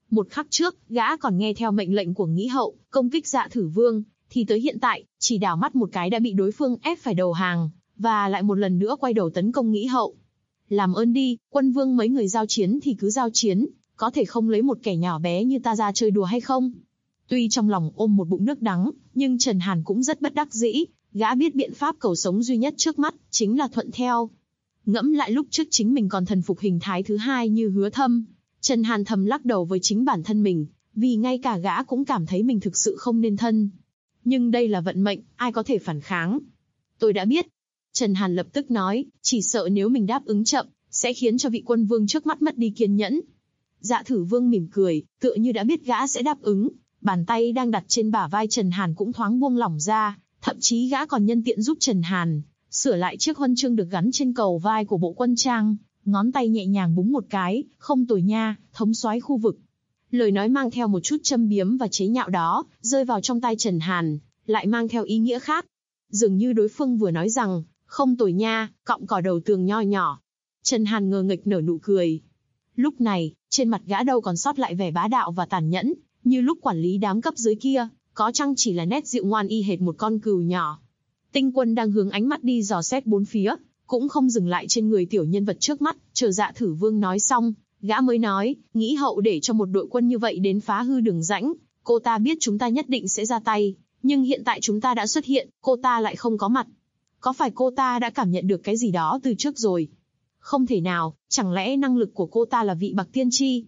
Một khắc trước, gã còn nghe theo mệnh lệnh của Nghĩ Hậu, công kích Dạ Thử Vương, thì tới hiện tại, chỉ đảo mắt một cái đã bị đối phương ép phải đầu hàng, và lại một lần nữa quay đầu tấn công Nghĩ Hậu. Làm ơn đi, quân vương mấy người giao chiến thì cứ giao chiến, có thể không lấy một kẻ nhỏ bé như ta ra chơi đùa hay không? Tuy trong lòng ôm một bụng nước đắng, nhưng Trần Hàn cũng rất bất đắc dĩ, gã biết biện pháp cầu sống duy nhất trước mắt, chính là thuận theo. Ngẫm lại lúc trước chính mình còn thần phục hình thái thứ hai như Hứa Thâm, Trần Hàn thầm lắc đầu với chính bản thân mình, vì ngay cả gã cũng cảm thấy mình thực sự không nên thân. Nhưng đây là vận mệnh, ai có thể phản kháng? Tôi đã biết. Trần Hàn lập tức nói, chỉ sợ nếu mình đáp ứng chậm, sẽ khiến cho vị quân vương trước mắt mất đi kiên nhẫn. Dạ Thử Vương mỉm cười, tựa như đã biết gã sẽ đáp ứng, bàn tay đang đặt trên bả vai Trần Hàn cũng thoáng buông lỏng ra, thậm chí gã còn nhân tiện giúp Trần Hàn sửa lại chiếc huân chương được gắn trên cầu vai của bộ quân trang, ngón tay nhẹ nhàng búng một cái, không tồi nha, thống soái khu vực. Lời nói mang theo một chút châm biếm và chế nhạo đó, rơi vào trong tai Trần Hàn, lại mang theo ý nghĩa khác. Dường như đối phương vừa nói rằng, không tồi nha, cọng cỏ đầu tường nho nhỏ. Trần Hàn ngờ nghịch nở nụ cười. Lúc này, trên mặt gã đâu còn sót lại vẻ bá đạo và tàn nhẫn, như lúc quản lý đám cấp dưới kia, có chăng chỉ là nét dịu ngoan y hệt một con cừu nhỏ. Tinh Quân đang hướng ánh mắt đi dò xét bốn phía, cũng không dừng lại trên người tiểu nhân vật trước mắt, chờ Dạ Thử Vương nói xong, gã mới nói, Nghĩ Hậu để cho một đội quân như vậy đến phá hư đường rãnh, cô ta biết chúng ta nhất định sẽ ra tay, nhưng hiện tại chúng ta đã xuất hiện, cô ta lại không có mặt. Có phải cô ta đã cảm nhận được cái gì đó từ trước rồi? Không thể nào, chẳng lẽ năng lực của cô ta là vị bạc tiên tri?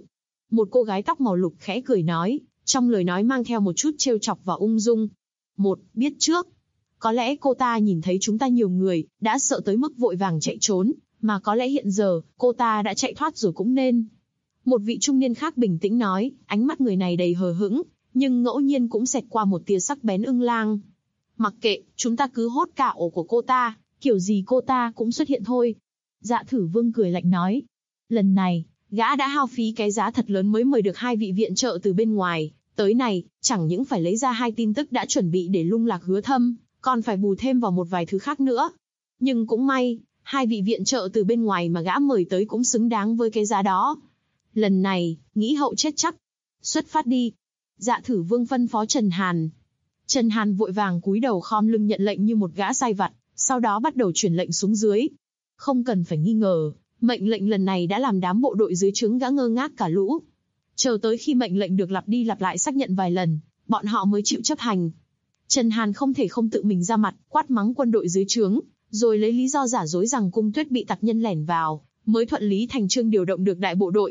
Một cô gái tóc màu lục khẽ cười nói, trong lời nói mang theo một chút trêu chọc và ung dung. Biết trước. Có lẽ cô ta nhìn thấy chúng ta nhiều người, đã sợ tới mức vội vàng chạy trốn, mà có lẽ hiện giờ, cô ta đã chạy thoát rồi cũng nên. Một vị trung niên khác bình tĩnh nói, ánh mắt người này đầy hờ hững, nhưng ngẫu nhiên cũng xẹt qua một tia sắc bén ưng lang. Mặc kệ, chúng ta cứ hốt cả ổ của cô ta, kiểu gì cô ta cũng xuất hiện thôi. Dạ Thử Vương cười lạnh nói. Lần này, gã đã hao phí cái giá thật lớn mới mời được hai vị viện trợ từ bên ngoài, tới này, chẳng những phải lấy ra hai tin tức đã chuẩn bị để lung lạc Hứa Thâm, còn phải bù thêm vào một vài thứ khác nữa. Nhưng cũng may, hai vị viện trợ từ bên ngoài mà gã mời tới cũng xứng đáng với cái giá đó. Lần này, Nghĩ Hậu chết chắc. Xuất phát đi. Dạ Thử Vương phân phó Trần Hàn. Trần Hàn vội vàng cúi đầu khom lưng nhận lệnh như một gã sai vặt, sau đó bắt đầu truyền lệnh xuống dưới. Không cần phải nghi ngờ, mệnh lệnh lần này đã làm đám bộ đội dưới trướng gã ngơ ngác cả lũ. Chờ tới khi mệnh lệnh được lặp đi lặp lại xác nhận vài lần, bọn họ mới chịu chấp hành. Trần Hàn không thể không tự mình ra mặt, quát mắng quân đội dưới trướng, rồi lấy lý do giả dối rằng Cung Tuyết bị tặc nhân lẻn vào, mới thuận lý thành chương điều động được đại bộ đội.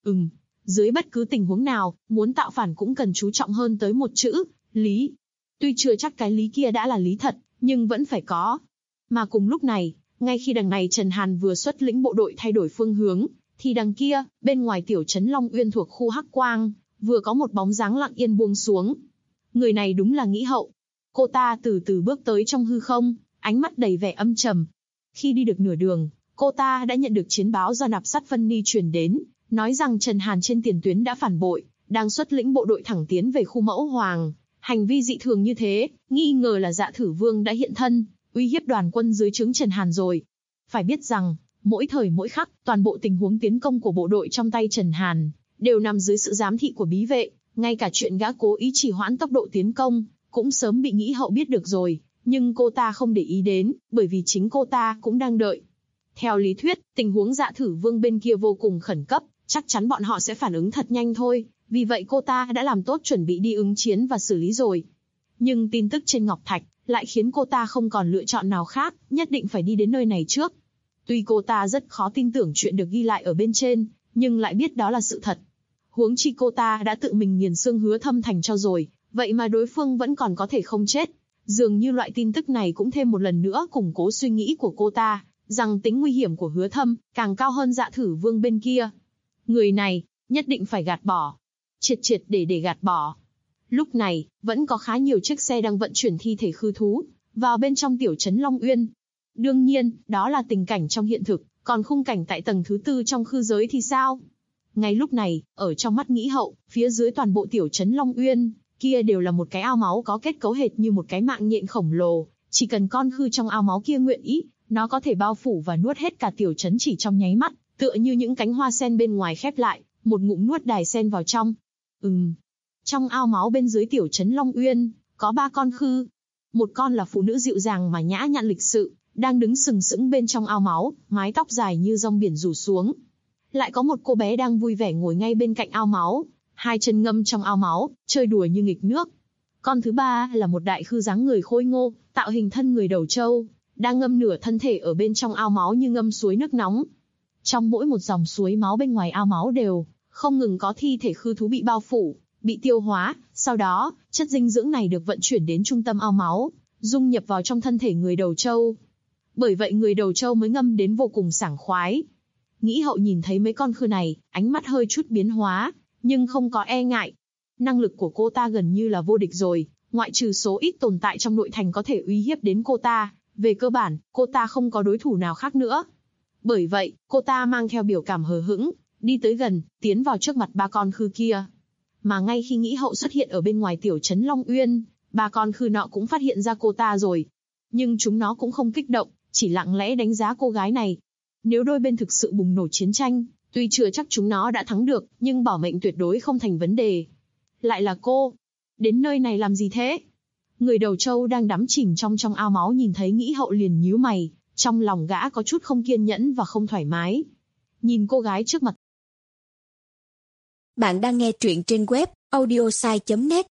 Dưới bất cứ tình huống nào, muốn tạo phản cũng cần chú trọng hơn tới một chữ, lý. Tuy chưa chắc cái lý kia đã là lý thật, nhưng vẫn phải có. Mà cùng lúc này, ngay khi đằng này Trần Hàn vừa xuất lĩnh bộ đội thay đổi phương hướng, thì đằng kia, bên ngoài tiểu trấn Long Uyên thuộc khu Hắc Quang, vừa có một bóng dáng lặng yên buông xuống. Người này đúng là Nghĩ Hậu. Cô ta từ từ bước tới trong hư không, ánh mắt đầy vẻ âm trầm. Khi đi được nửa đường, cô ta đã nhận được chiến báo do Nạp Sát Vân Ni truyền đến, nói rằng Trần Hàn trên tiền tuyến đã phản bội, đang xuất lĩnh bộ đội thẳng tiến về khu Mẫu Hoàng. Hành vi dị thường như thế, nghi ngờ là Dạ Thử Vương đã hiện thân, uy hiếp đoàn quân dưới trướng Trần Hàn rồi. Phải biết rằng, mỗi thời mỗi khắc, toàn bộ tình huống tiến công của bộ đội trong tay Trần Hàn đều nằm dưới sự giám thị của bí vệ, ngay cả chuyện gã cố ý trì hoãn tốc độ tiến công cũng sớm bị Nghĩ Hậu biết được rồi, nhưng cô ta không để ý đến, bởi vì chính cô ta cũng đang đợi. Theo lý thuyết, tình huống Dạ Thử Vương bên kia vô cùng khẩn cấp, chắc chắn bọn họ sẽ phản ứng thật nhanh thôi, vì vậy cô ta đã làm tốt chuẩn bị đi ứng chiến và xử lý rồi. Nhưng tin tức trên Ngọc Thạch lại khiến cô ta không còn lựa chọn nào khác, nhất định phải đi đến nơi này trước. Tuy cô ta rất khó tin tưởng chuyện được ghi lại ở bên trên, nhưng lại biết đó là sự thật. Huống chi cô ta đã tự mình nghiền xương Hứa Thâm thành cho rồi, vậy mà đối phương vẫn còn có thể không chết. Dường như loại tin tức này cũng thêm một lần nữa củng cố suy nghĩ của cô ta, rằng tính nguy hiểm của Hứa Thâm càng cao hơn Dạ Thử Vương bên kia. Người này, nhất định phải gạt bỏ. Triệt để gạt bỏ. Lúc này, vẫn có khá nhiều chiếc xe đang vận chuyển thi thể khư thú vào bên trong tiểu trấn Long Uyên. Đương nhiên, đó là tình cảnh trong hiện thực, còn khung cảnh tại tầng thứ 4 trong khư giới thì sao? Ngay lúc này, ở trong mắt Nghĩ Hậu, phía dưới toàn bộ tiểu trấn Long Uyên, kia đều là một cái ao máu có kết cấu hệt như một cái mạng nhện khổng lồ, chỉ cần con khư trong ao máu kia nguyện ý, nó có thể bao phủ và nuốt hết cả tiểu trấn chỉ trong nháy mắt, tựa như những cánh hoa sen bên ngoài khép lại, một ngụm nuốt đài sen vào trong. Trong ao máu bên dưới tiểu trấn Long Uyên, có 3 con khư. Một con là phụ nữ dịu dàng mà nhã nhặn lịch sự, đang đứng sừng sững bên trong ao máu, mái tóc dài như rong biển rủ xuống. Lại có một cô bé đang vui vẻ ngồi ngay bên cạnh ao máu, 2 chân ngâm trong ao máu, chơi đùa như nghịch nước. Con thứ 3 là một đại khư dáng người khôi ngô, tạo hình thân người đầu trâu, đang ngâm nửa thân thể ở bên trong ao máu như ngâm suối nước nóng. Trong mỗi một dòng suối máu bên ngoài ao máu đều không ngừng có thi thể khư thú bị bao phủ, bị tiêu hóa, sau đó, chất dinh dưỡng này được vận chuyển đến trung tâm ao máu, dung nhập vào trong thân thể người đầu trâu. Bởi vậy người đầu trâu mới ngâm đến vô cùng sảng khoái. Nghĩ Hậu nhìn thấy mấy con khư này, ánh mắt hơi chút biến hóa, nhưng không có e ngại. Năng lực của cô ta gần như là vô địch rồi, ngoại trừ số ít tồn tại trong nội thành có thể uy hiếp đến cô ta, về cơ bản, cô ta không có đối thủ nào khác nữa. Bởi vậy, cô ta mang theo biểu cảm hờ hững, đi tới gần, tiến vào trước mặt 3 con khư kia. Mà ngay khi Nghĩ Hậu xuất hiện ở bên ngoài tiểu trấn Long Uyên, 3 con khư nọ cũng phát hiện ra cô ta rồi. Nhưng chúng nó cũng không kích động, chỉ lặng lẽ đánh giá cô gái này. Nếu đôi bên thực sự bùng nổ chiến tranh, tuy chưa chắc chúng nó đã thắng được, nhưng bảo mệnh tuyệt đối không thành vấn đề. Lại là cô. Đến nơi này làm gì thế? Người đầu trâu đang đắm chìm trong ao máu nhìn thấy Nghĩ Hậu liền nhíu mày, trong lòng gã có chút không kiên nhẫn và không thoải mái. Nhìn cô gái trước mặt. Bạn đang nghe truyện trên web audiosai.net.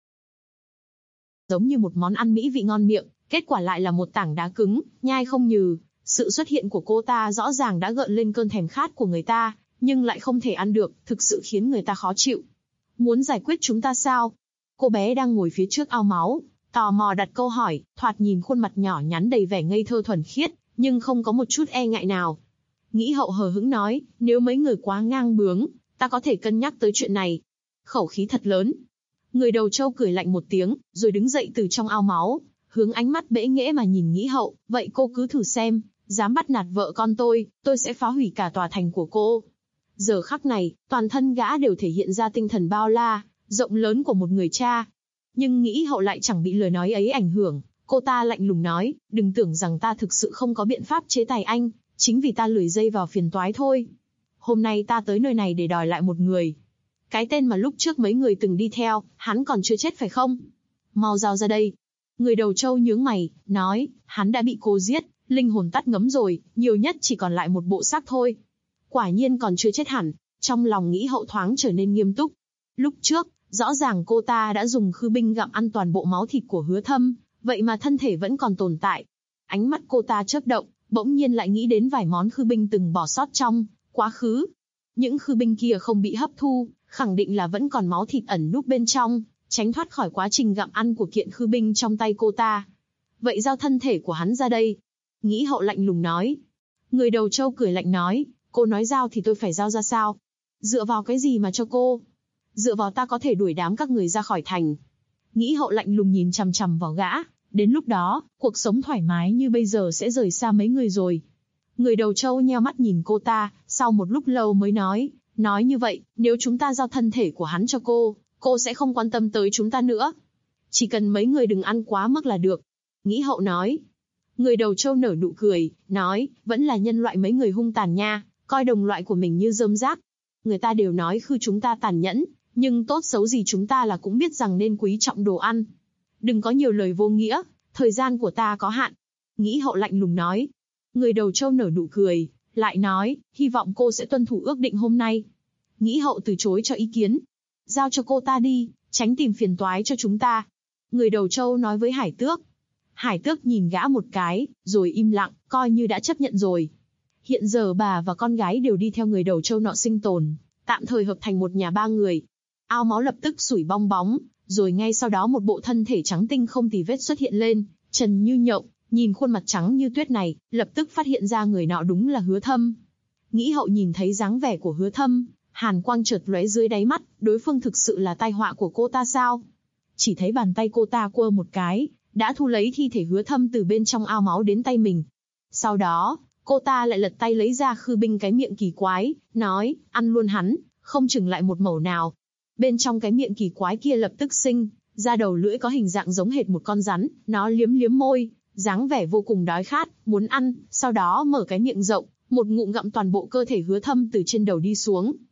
Giống như một món ăn mỹ vị ngon miệng, kết quả lại là một tảng đá cứng, nhai không nhừ. Sự xuất hiện của cô ta rõ ràng đã gợi lên cơn thèm khát của người ta, nhưng lại không thể ăn được, thực sự khiến người ta khó chịu. Muốn giải quyết chúng ta sao? Cô bé đang ngồi phía trước ao máu, tò mò đặt câu hỏi, thoạt nhìn khuôn mặt nhỏ nhắn đầy vẻ ngây thơ thuần khiết, nhưng không có một chút e ngại nào. Nghĩ Hậu hờ hững nói, nếu mấy người quá ngang bướng, ta có thể cân nhắc tới chuyện này. Khẩu khí thật lớn. Người đầu trâu cười lạnh một tiếng, rồi đứng dậy từ trong ao máu, hướng ánh mắt bẽ nghễ mà nhìn Nghĩ Hậu, vậy cô cứ thử xem, dám bắt nạt vợ con tôi sẽ phá hủy cả tòa thành của cô. Giờ khắc này, toàn thân gã đều thể hiện ra tinh thần bao la, rộng lớn của một người cha. Nhưng Nghĩ Hậu lại chẳng bị lời nói ấy ảnh hưởng, cô ta lạnh lùng nói, đừng tưởng rằng ta thực sự không có biện pháp chế tài anh, chính vì ta lười dây vào phiền toái thôi. Hôm nay ta tới nơi này để đòi lại một người. Cái tên mà lúc trước mấy người từng đi theo, hắn còn chưa chết phải không? Mau giao ra đây. Người đầu trâu nhướng mày, nói, hắn đã bị cô giết, linh hồn tắt ngấm rồi, nhiều nhất chỉ còn lại một bộ xác thôi. Quả nhiên còn chưa chết hẳn, trong lòng Nghĩ Hậu thoáng trở nên nghiêm túc. Lúc trước, rõ ràng cô ta đã dùng khư binh gặm ăn toàn bộ máu thịt của Hứa Thâm, vậy mà thân thể vẫn còn tồn tại. Ánh mắt cô ta chớp động, bỗng nhiên lại nghĩ đến vài món khư binh từng bỏ sót trong quá khứ. Những khư binh kia không bị hấp thu, khẳng định là vẫn còn máu thịt ẩn núp bên trong, tránh thoát khỏi quá trình gặm ăn của kiện khư binh trong tay cô ta. Vậy giao thân thể của hắn ra đây. Nghĩ Hậu lạnh lùng nói. Người đầu trâu cười lạnh nói, cô nói giao thì tôi phải giao ra sao? Dựa vào cái gì mà cho cô? Dựa vào ta có thể đuổi đám các người ra khỏi thành. Nghĩ Hậu lạnh lùng nhìn chằm chằm vào gã, đến lúc đó, cuộc sống thoải mái như bây giờ sẽ rời xa mấy người rồi. Người đầu trâu nheo mắt nhìn cô ta, sau một lúc lâu mới nói như vậy, nếu chúng ta giao thân thể của hắn cho cô sẽ không quan tâm tới chúng ta nữa. Chỉ cần mấy người đừng ăn quá mức là được. Nghĩ Hậu nói. Người đầu trâu nở nụ cười, nói, vẫn là nhân loại mấy người hung tàn nha, coi đồng loại của mình như rơm rác. Người ta đều nói khư chúng ta tàn nhẫn, nhưng tốt xấu gì chúng ta là cũng biết rằng nên quý trọng đồ ăn. Đừng có nhiều lời vô nghĩa, thời gian của ta có hạn. Nghĩ Hậu lạnh lùng nói. Người đầu trâu nở nụ cười, lại nói, hy vọng cô sẽ tuân thủ ước định hôm nay. Nghĩ Hậu từ chối cho ý kiến. Giao cho cô ta đi, tránh tìm phiền toái cho chúng ta. Người đầu trâu nói với Hải Tước. Hải Tước nhìn gã một cái, rồi im lặng, coi như đã chấp nhận rồi. Hiện giờ bà và con gái đều đi theo người đầu trâu nọ sinh tồn, tạm thời hợp thành một nhà 3 người. Ao máu lập tức sủi bong bóng, rồi ngay sau đó một bộ thân thể trắng tinh không tì vết xuất hiện lên, trần như nhộng, nhìn khuôn mặt trắng như tuyết này, lập tức phát hiện ra người nọ đúng là Hứa Thâm. Nghĩ Hậu nhìn thấy dáng vẻ của Hứa Thâm, hàn quang chợt lóe dưới đáy mắt, đối phương thực sự là tai họa của cô ta sao? Chỉ thấy bàn tay cô ta quơ một cái, đã thu lấy thi thể Hứa Thâm từ bên trong ao máu đến tay mình. Sau đó, cô ta lại lật tay lấy ra khư binh cái miệng kỳ quái, nói, ăn luôn hắn, không chừng lại một mẩu nào. Bên trong cái miệng kỳ quái kia lập tức sinh ra đầu lưỡi có hình dạng giống hệt một con rắn, nó liếm liếm môi, dáng vẻ vô cùng đói khát, muốn ăn, sau đó mở cái miệng rộng, một ngụm gặm toàn bộ cơ thể Hứa Thâm từ trên đầu đi xuống.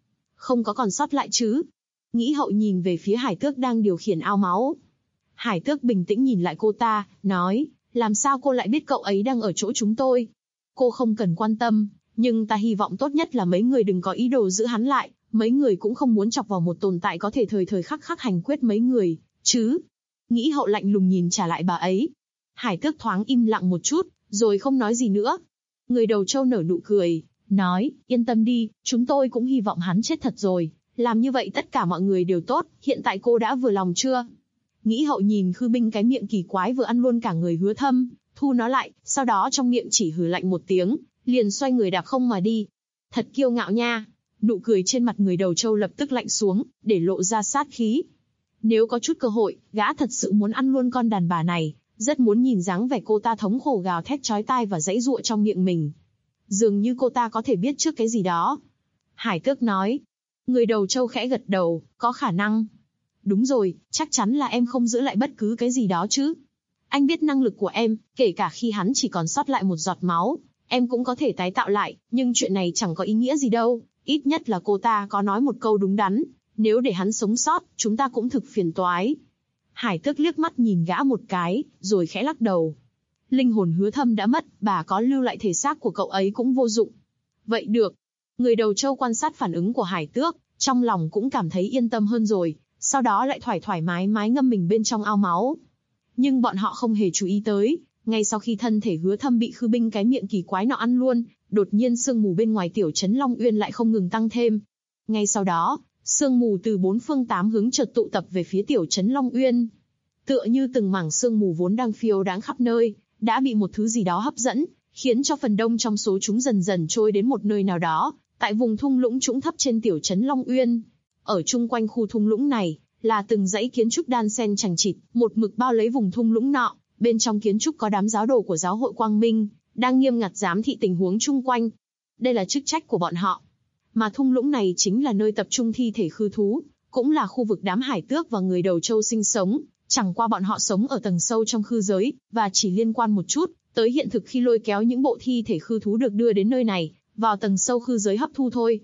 không có còn sót lại chứ. Nghĩ hậu nhìn về phía Hải Tước đang điều khiển ao máu. Hải Tước bình tĩnh nhìn lại cô ta, nói, làm sao cô lại biết cậu ấy đang ở chỗ chúng tôi? Cô không cần quan tâm, nhưng ta hy vọng tốt nhất là mấy người đừng có ý đồ giữ hắn lại, mấy người cũng không muốn chọc vào một tồn tại có thể thời thời khắc khắc hành quyết mấy người, chứ. Nghĩ hậu lạnh lùng nhìn trả lại bà ấy. Hải Tước thoáng im lặng một chút, rồi không nói gì nữa. Người đầu trâu nở nụ cười, nói, yên tâm đi, chúng tôi cũng hy vọng hắn chết thật rồi. Làm như vậy tất cả mọi người đều tốt, hiện tại cô đã vừa lòng chưa? Nghĩ hậu nhìn Khư Binh cái miệng kỳ quái vừa ăn luôn cả người Hứa Thâm, thu nó lại, sau đó trong miệng chỉ hừ lạnh một tiếng, liền xoay người đạp không mà đi. Thật kiêu ngạo nha. Nụ cười trên mặt người đầu trâu lập tức lạnh xuống, để lộ ra sát khí. Nếu có chút cơ hội, gã thật sự muốn ăn luôn con đàn bà này, rất muốn nhìn dáng vẻ cô ta thống khổ gào thét chói tai và giãy giụa trong miệng mình. Dường như cô ta có thể biết trước cái gì đó. Hải Tước nói. Người đầu trâu khẽ gật đầu, có khả năng. Đúng rồi, chắc chắn là em không giữ lại bất cứ cái gì đó chứ. Anh biết năng lực của em, kể cả khi hắn chỉ còn sót lại một giọt máu, em cũng có thể tái tạo lại, nhưng chuyện này chẳng có ý nghĩa gì đâu. Ít nhất là cô ta có nói một câu đúng đắn, nếu để hắn sống sót, chúng ta cũng thực phiền toái. Hải Tước liếc mắt nhìn gã một cái, rồi khẽ lắc đầu. Linh hồn Hứa Thâm đã mất, bà có lưu lại thể xác của cậu ấy cũng vô dụng. Vậy được. Người đầu trâu quan sát phản ứng của Hải Tước, trong lòng cũng cảm thấy yên tâm hơn rồi, sau đó lại thoải mái ngâm mình bên trong ao máu. Nhưng bọn họ không hề chú ý tới, ngay sau khi thân thể Hứa Thâm bị Khư Binh cái miệng kỳ quái nọ ăn luôn, đột nhiên sương mù bên ngoài tiểu trấn Long Uyên lại không ngừng tăng thêm. Ngay sau đó, sương mù từ bốn phương tám hướng chợt tụ tập về phía tiểu trấn Long Uyên. Tựa như từng mảng sương mù vốn đang phiêu đáng khắp nơi, đã bị một thứ gì đó hấp dẫn, khiến cho phần đông trong số chúng dần dần trôi đến một nơi nào đó, tại vùng thung lũng trũng thấp trên tiểu trấn Long Uyên. Ở chung quanh khu thung lũng này, là từng dãy kiến trúc đan xen chằng chịt, một mực bao lấy vùng thung lũng nọ, bên trong kiến trúc có đám giáo đồ của giáo hội Quang Minh, đang nghiêm ngặt giám thị tình huống chung quanh. Đây là chức trách của bọn họ. Mà thung lũng này chính là nơi tập trung thi thể khư thú, cũng là khu vực đám Hải Tước và người đầu trâu sinh sống, chẳng qua bọn họ sống ở tầng sâu trong khư giới, và chỉ liên quan một chút tới hiện thực khi lôi kéo những bộ thi thể khư thú được đưa đến nơi này, vào tầng sâu khư giới hấp thu thôi.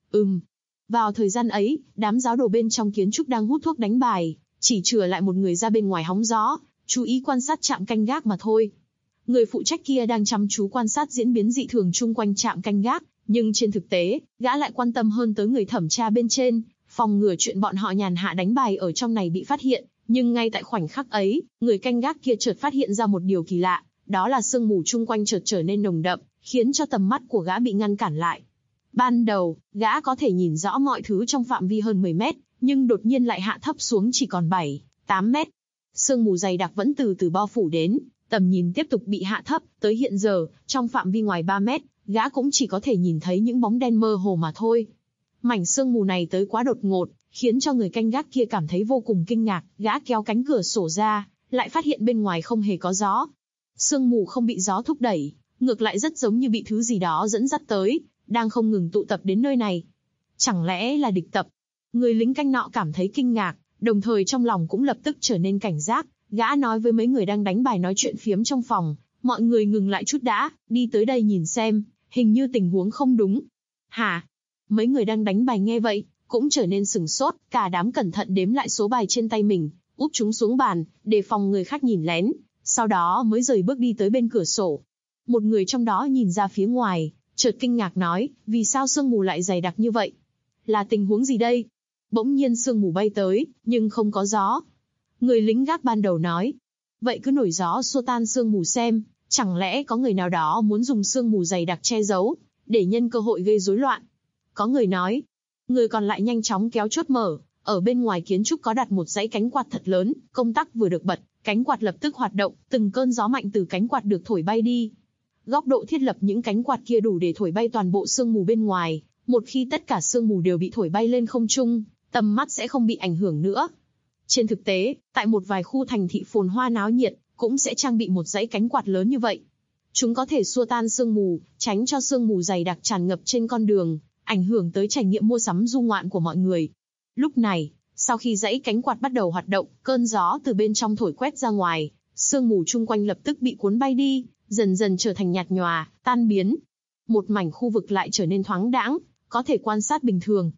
Vào thời gian ấy, đám giáo đồ bên trong kiến trúc đang hút thuốc đánh bài, chỉ chừa lại một người ra bên ngoài hóng gió, chú ý quan sát trạm canh gác mà thôi. Người phụ trách kia đang chăm chú quan sát diễn biến dị thường chung quanh trạm canh gác, nhưng trên thực tế, gã lại quan tâm hơn tới người thẩm tra bên trên, phòng ngừa chuyện bọn họ nhàn hạ đánh bài ở trong này bị phát hiện. Nhưng ngay tại khoảnh khắc ấy, người canh gác kia chợt phát hiện ra một điều kỳ lạ, đó là sương mù chung quanh chợt trở nên nồng đậm, khiến cho tầm mắt của gã bị ngăn cản lại. Ban đầu, gã có thể nhìn rõ mọi thứ trong phạm vi hơn 10 mét, nhưng đột nhiên lại hạ thấp xuống chỉ còn 7, 8 mét. Sương mù dày đặc vẫn từ từ bao phủ đến, tầm nhìn tiếp tục bị hạ thấp, tới hiện giờ, trong phạm vi ngoài 3 mét, gã cũng chỉ có thể nhìn thấy những bóng đen mơ hồ mà thôi. Mảnh sương mù này tới quá đột ngột, khiến cho người canh gác kia cảm thấy vô cùng kinh ngạc, gã kéo cánh cửa sổ ra, lại phát hiện bên ngoài không hề có gió. Sương mù không bị gió thúc đẩy, ngược lại rất giống như bị thứ gì đó dẫn dắt tới, đang không ngừng tụ tập đến nơi này. Chẳng lẽ là địch tập? Người lính canh nọ cảm thấy kinh ngạc, đồng thời trong lòng cũng lập tức trở nên cảnh giác, gã nói với mấy người đang đánh bài nói chuyện phiếm trong phòng, mọi người ngừng lại chút đã, đi tới đây nhìn xem, hình như tình huống không đúng. Hả? Mấy người đang đánh bài nghe vậy, cũng trở nên sửng sốt, cả đám cẩn thận đếm lại số bài trên tay mình, úp chúng xuống bàn, đề phòng người khác nhìn lén, sau đó mới rời bước đi tới bên cửa sổ. Một người trong đó nhìn ra phía ngoài, chợt kinh ngạc nói, vì sao sương mù lại dày đặc như vậy? Là tình huống gì đây? Bỗng nhiên sương mù bay tới, nhưng không có gió. Người lính gác ban đầu nói, vậy cứ nổi gió xua tan sương mù xem, chẳng lẽ có người nào đó muốn dùng sương mù dày đặc che giấu, để nhân cơ hội gây rối loạn? Có người nói. Người còn lại nhanh chóng kéo chốt mở, ở bên ngoài kiến trúc có đặt một dãy cánh quạt thật lớn, công tắc vừa được bật, cánh quạt lập tức hoạt động, từng cơn gió mạnh từ cánh quạt được thổi bay đi. Góc độ thiết lập những cánh quạt kia đủ để thổi bay toàn bộ sương mù bên ngoài, một khi tất cả sương mù đều bị thổi bay lên không trung, tầm mắt sẽ không bị ảnh hưởng nữa. Trên thực tế, tại một vài khu thành thị phồn hoa náo nhiệt, cũng sẽ trang bị một dãy cánh quạt lớn như vậy. Chúng có thể xua tan sương mù, tránh cho sương mù dày đặc tràn ngập trên con đường, ảnh hưởng tới trải nghiệm mua sắm du ngoạn của mọi người. Lúc này, sau khi dãy cánh quạt bắt đầu hoạt động, cơn gió từ bên trong thổi quét ra ngoài, sương mù chung quanh lập tức bị cuốn bay đi, dần dần trở thành nhạt nhòa, tan biến. Một mảnh khu vực lại trở nên thoáng đãng, có thể quan sát bình thường.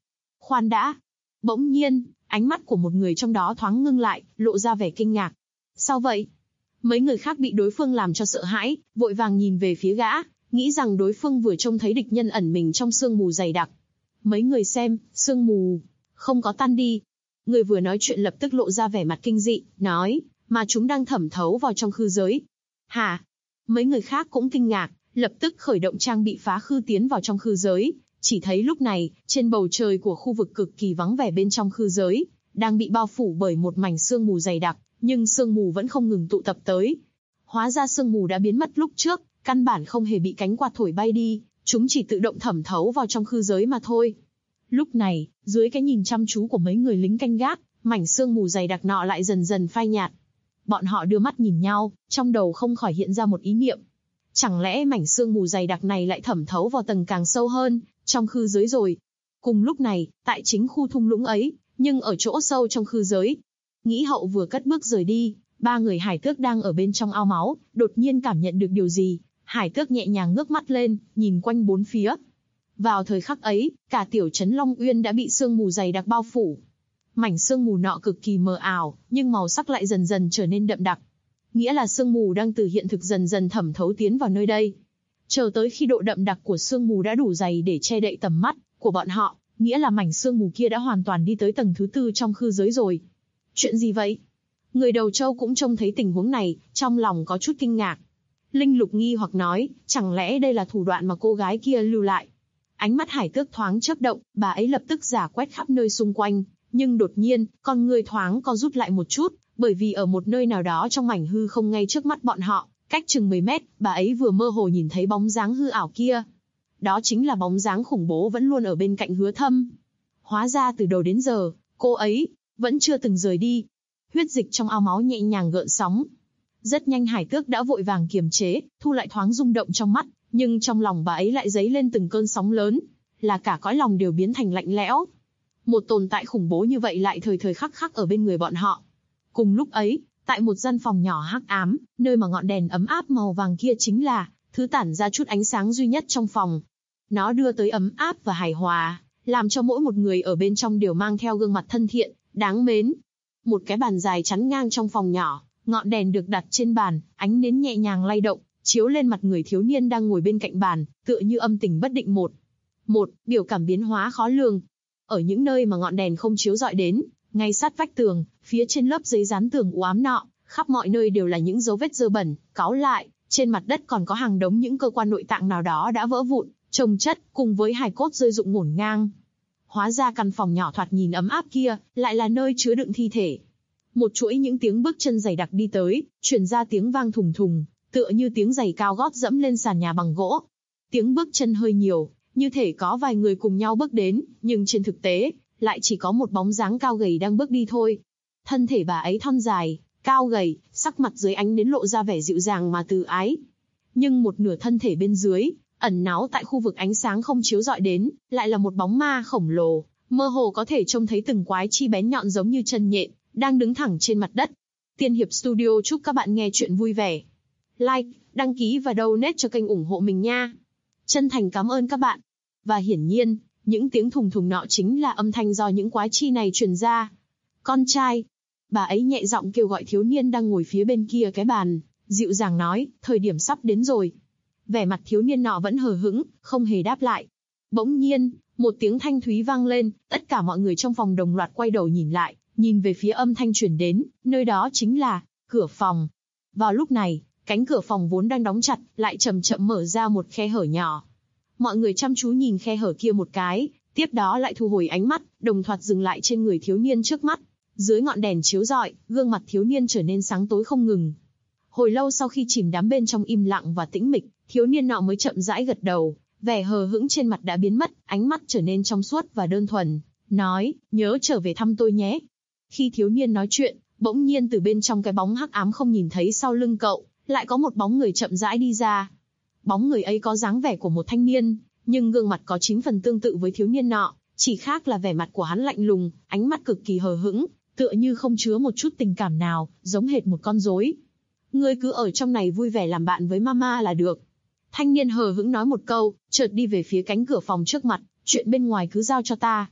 khoan đã. Bỗng nhiên, ánh mắt của một người trong đó thoáng ngưng lại, lộ ra vẻ kinh ngạc. Sao vậy? Mấy người khác bị đối phương làm cho sợ hãi, vội vàng nhìn về phía gã, nghĩ rằng đối phương vừa trông thấy địch nhân ẩn mình trong sương mù dày đặc. Mấy người xem, sương mù không có tan đi. Người vừa nói chuyện lập tức lộ ra vẻ mặt kinh dị, nói, mà chúng đang thẩm thấu vào trong khư giới. Hả? Mấy người khác cũng kinh ngạc, lập tức khởi động trang bị phá khư tiến vào trong khư giới. Chỉ thấy lúc này, trên bầu trời của khu vực cực kỳ vắng vẻ bên trong khư giới, đang bị bao phủ bởi một mảnh sương mù dày đặc, nhưng sương mù vẫn không ngừng tụ tập tới. Hóa ra sương mù đã biến mất lúc trước, căn bản không hề bị cánh quạt thổi bay đi, chúng chỉ tự động thẩm thấu vào trong khư giới mà thôi. Lúc này, dưới cái nhìn chăm chú của mấy người lính canh gác, mảnh sương mù dày đặc nọ lại dần dần phai nhạt. Bọn họ đưa mắt nhìn nhau, trong đầu không khỏi hiện ra một ý niệm. Chẳng lẽ mảnh sương mù dày đặc này lại thẩm thấu vào tầng càng sâu hơn, trong khư giới rồi? Cùng lúc này, tại chính khu thung lũng ấy, nhưng ở chỗ sâu trong khư giới, Nghĩ Hậu vừa cất bước rời đi, ba người hải tước đang ở bên trong ao máu, đột nhiên cảm nhận được điều gì. Hải tước nhẹ nhàng ngước mắt lên, nhìn quanh bốn phía. Vào thời khắc ấy, cả tiểu trấn Long Uyên đã bị sương mù dày đặc bao phủ. Mảnh sương mù nọ cực kỳ mờ ảo, nhưng màu sắc lại dần dần trở nên đậm đặc. Nghĩa là sương mù đang từ hiện thực dần dần thẩm thấu tiến vào nơi đây. Chờ tới khi độ đậm đặc của sương mù đã đủ dày để che đậy tầm mắt của bọn họ, nghĩa là mảnh sương mù kia đã hoàn toàn đi tới tầng thứ 4 trong khư giới rồi. Chuyện gì vậy? Người đầu trâu cũng trông thấy tình huống này, trong lòng có chút kinh ngạc. Linh Lục nghi hoặc nói, chẳng lẽ đây là thủ đoạn mà cô gái kia lưu lại? Ánh mắt Hải Tước thoáng chớp động, bà ấy lập tức rà quét khắp nơi xung quanh, nhưng đột nhiên, con người thoáng co rút lại một chút, bởi vì ở một nơi nào đó trong mảnh hư không ngay trước mắt bọn họ, cách chừng 10 mét, bà ấy vừa mơ hồ nhìn thấy bóng dáng hư ảo kia. Đó chính là bóng dáng khủng bố vẫn luôn ở bên cạnh Hứa Thâm. Hóa ra từ đầu đến giờ, cô ấy vẫn chưa từng rời đi. Huyết dịch trong ao máu nhẹ nhàng gợn sóng. Rất nhanh Hải Tước đã vội vàng kiềm chế, thu lại thoáng rung động trong mắt, nhưng trong lòng bà ấy lại dấy lên từng cơn sóng lớn, là cả cõi lòng đều biến thành lạnh lẽo. Một tồn tại khủng bố như vậy lại thời thời khắc khắc ở bên người bọn họ. Cùng lúc ấy, tại một gian phòng nhỏ hắc ám, nơi mà ngọn đèn ấm áp màu vàng kia chính là thứ tản ra chút ánh sáng duy nhất trong phòng. Nó đưa tới ấm áp và hài hòa, làm cho mỗi một người ở bên trong đều mang theo gương mặt thân thiện, đáng mến. Một cái bàn dài chắn ngang trong phòng nhỏ, ngọn đèn được đặt trên bàn, ánh nến nhẹ nhàng lay động, chiếu lên mặt người thiếu niên đang ngồi bên cạnh bàn, tựa như âm tình bất định một biểu cảm biến hóa khó lường. Ở những nơi mà ngọn đèn không chiếu rọi đến, ngay sát vách tường, phía trên lớp giấy dán tường u ám nọ, khắp mọi nơi đều là những dấu vết dơ bẩn, cáu lại, trên mặt đất còn có hàng đống những cơ quan nội tạng nào đó đã vỡ vụn, chồng chất, cùng với hài cốt rơi rụng ngổn ngang. Hóa ra căn phòng nhỏ thoạt nhìn ấm áp kia, lại là nơi chứa đựng thi thể. Một chuỗi những tiếng bước chân dày đặc đi tới, truyền ra tiếng vang thùng thùng, tựa như tiếng giày cao gót dẫm lên sàn nhà bằng gỗ. Tiếng bước chân hơi nhiều, như thể có vài người cùng nhau bước đến, nhưng trên thực tế, lại chỉ có một bóng dáng cao gầy đang bước đi thôi. Thân thể bà ấy thon dài, cao gầy, sắc mặt dưới ánh nến lộ ra vẻ dịu dàng mà từ ái. Nhưng một nửa thân thể bên dưới, ẩn náu tại khu vực ánh sáng không chiếu rọi đến, lại là một bóng ma khổng lồ, mơ hồ có thể trông thấy từng quái chi bén nhọn giống như chân nhện, đang đứng thẳng trên mặt đất. Tiên Hiệp Studio chúc các bạn nghe chuyện vui vẻ. Like, đăng ký và donate cho kênh ủng hộ mình nha. Chân thành cảm ơn các bạn. Và hiển nhiên, những tiếng thùng thùng nọ chính là âm thanh do những quái chi này truyền ra. Con trai. Bà ấy nhẹ giọng kêu gọi thiếu niên đang ngồi phía bên kia cái bàn, dịu dàng nói, thời điểm sắp đến rồi. Vẻ mặt thiếu niên nọ vẫn hờ hững, không hề đáp lại. Bỗng nhiên, một tiếng thanh thúy vang lên, tất cả mọi người trong phòng đồng loạt quay đầu nhìn lại, nhìn về phía âm thanh truyền đến, nơi đó chính là cửa phòng. Vào lúc này, cánh cửa phòng vốn đang đóng chặt, lại chậm chậm mở ra một khe hở nhỏ. Mọi người chăm chú nhìn khe hở kia một cái, tiếp đó lại thu hồi ánh mắt, đồng thoạt dừng lại trên người thiếu niên trước mắt. Dưới ngọn đèn chiếu rọi, gương mặt thiếu niên trở nên sáng tối không ngừng. Hồi lâu sau khi chìm đắm bên trong im lặng và tĩnh mịch, thiếu niên nọ mới chậm rãi gật đầu, vẻ hờ hững trên mặt đã biến mất, ánh mắt trở nên trong suốt và đơn thuần, nói, nhớ trở về thăm tôi nhé. Khi thiếu niên nói chuyện, bỗng nhiên từ bên trong cái bóng hắc ám không nhìn thấy sau lưng cậu, lại có một bóng người chậm rãi đi ra. Bóng người ấy có dáng vẻ của một thanh niên, nhưng gương mặt có 9 phần tương tự với thiếu niên nọ, chỉ khác là vẻ mặt của hắn lạnh lùng, ánh mắt cực kỳ hờ hững, tựa như không chứa một chút tình cảm nào, giống hệt một con rối. Ngươi cứ ở trong này vui vẻ làm bạn với mama là được. Thanh niên hờ hững nói một câu, chợt đi về phía cánh cửa phòng trước mặt, chuyện bên ngoài cứ giao cho ta.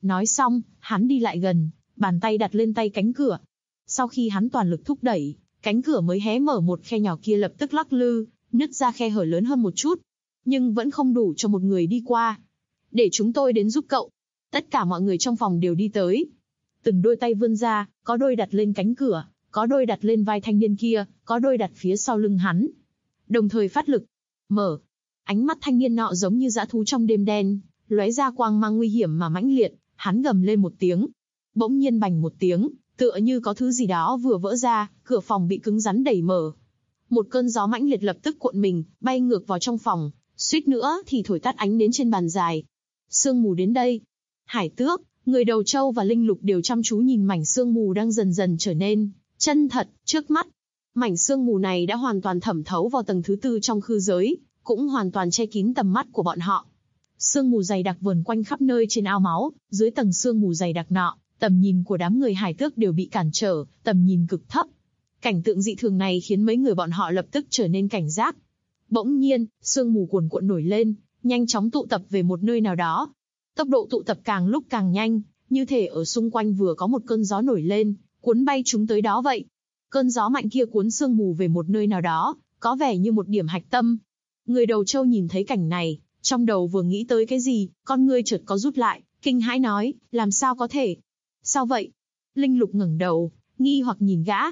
Nói xong, hắn đi lại gần, bàn tay đặt lên tay cánh cửa. Sau khi hắn toàn lực thúc đẩy, cánh cửa mới hé mở, một khe nhỏ kia lập tức lắc lư, nứt ra khe hở lớn hơn một chút. Nhưng vẫn không đủ cho một người đi qua. Để chúng tôi đến giúp cậu. Tất cả mọi người trong phòng đều đi tới. Từng đôi tay vươn ra, có đôi đặt lên cánh cửa, có đôi đặt lên vai thanh niên kia, có đôi đặt phía sau lưng hắn. Đồng thời phát lực. Mở. Ánh mắt thanh niên nọ giống như dã thú trong đêm đen, lóe ra quang mang nguy hiểm mà mãnh liệt, hắn gầm lên một tiếng. Bỗng nhiên bành một tiếng, tựa như có thứ gì đó vừa vỡ ra, cửa phòng bị cứng rắn đẩy mở. Một cơn gió mãnh liệt lập tức cuộn mình, bay ngược vào trong phòng, suýt nữa thì thổi tắt ánh nến trên bàn dài. Sương mù đến đây. Hải Tước, người đầu trâu và Linh Lục đều chăm chú nhìn mảnh sương mù đang dần dần trở nên chân thật trước mắt. Mảnh sương mù này đã hoàn toàn thẩm thấu vào tầng thứ 4 trong khư giới, cũng hoàn toàn che kín tầm mắt của bọn họ. Sương mù dày đặc vờn quanh khắp nơi trên ao máu, dưới tầng sương mù dày đặc nọ, tầm nhìn của đám người Hải Tước đều bị cản trở, tầm nhìn cực thấp. Cảnh tượng dị thường này khiến mấy người bọn họ lập tức trở nên cảnh giác. Bỗng nhiên, sương mù cuồn cuộn nổi lên, nhanh chóng tụ tập về một nơi nào đó. Tốc độ tụ tập càng lúc càng nhanh, như thể ở xung quanh vừa có một cơn gió nổi lên, cuốn bay chúng tới đó vậy. Cơn gió mạnh kia cuốn sương mù về một nơi nào đó, có vẻ như một điểm hạch tâm. Người đầu trâu nhìn thấy cảnh này, trong đầu vừa nghĩ tới cái gì, con ngươi chợt có rút lại, kinh hãi nói, làm sao có thể? Sao vậy? Linh Lục ngẩng đầu, nghi hoặc nhìn gã.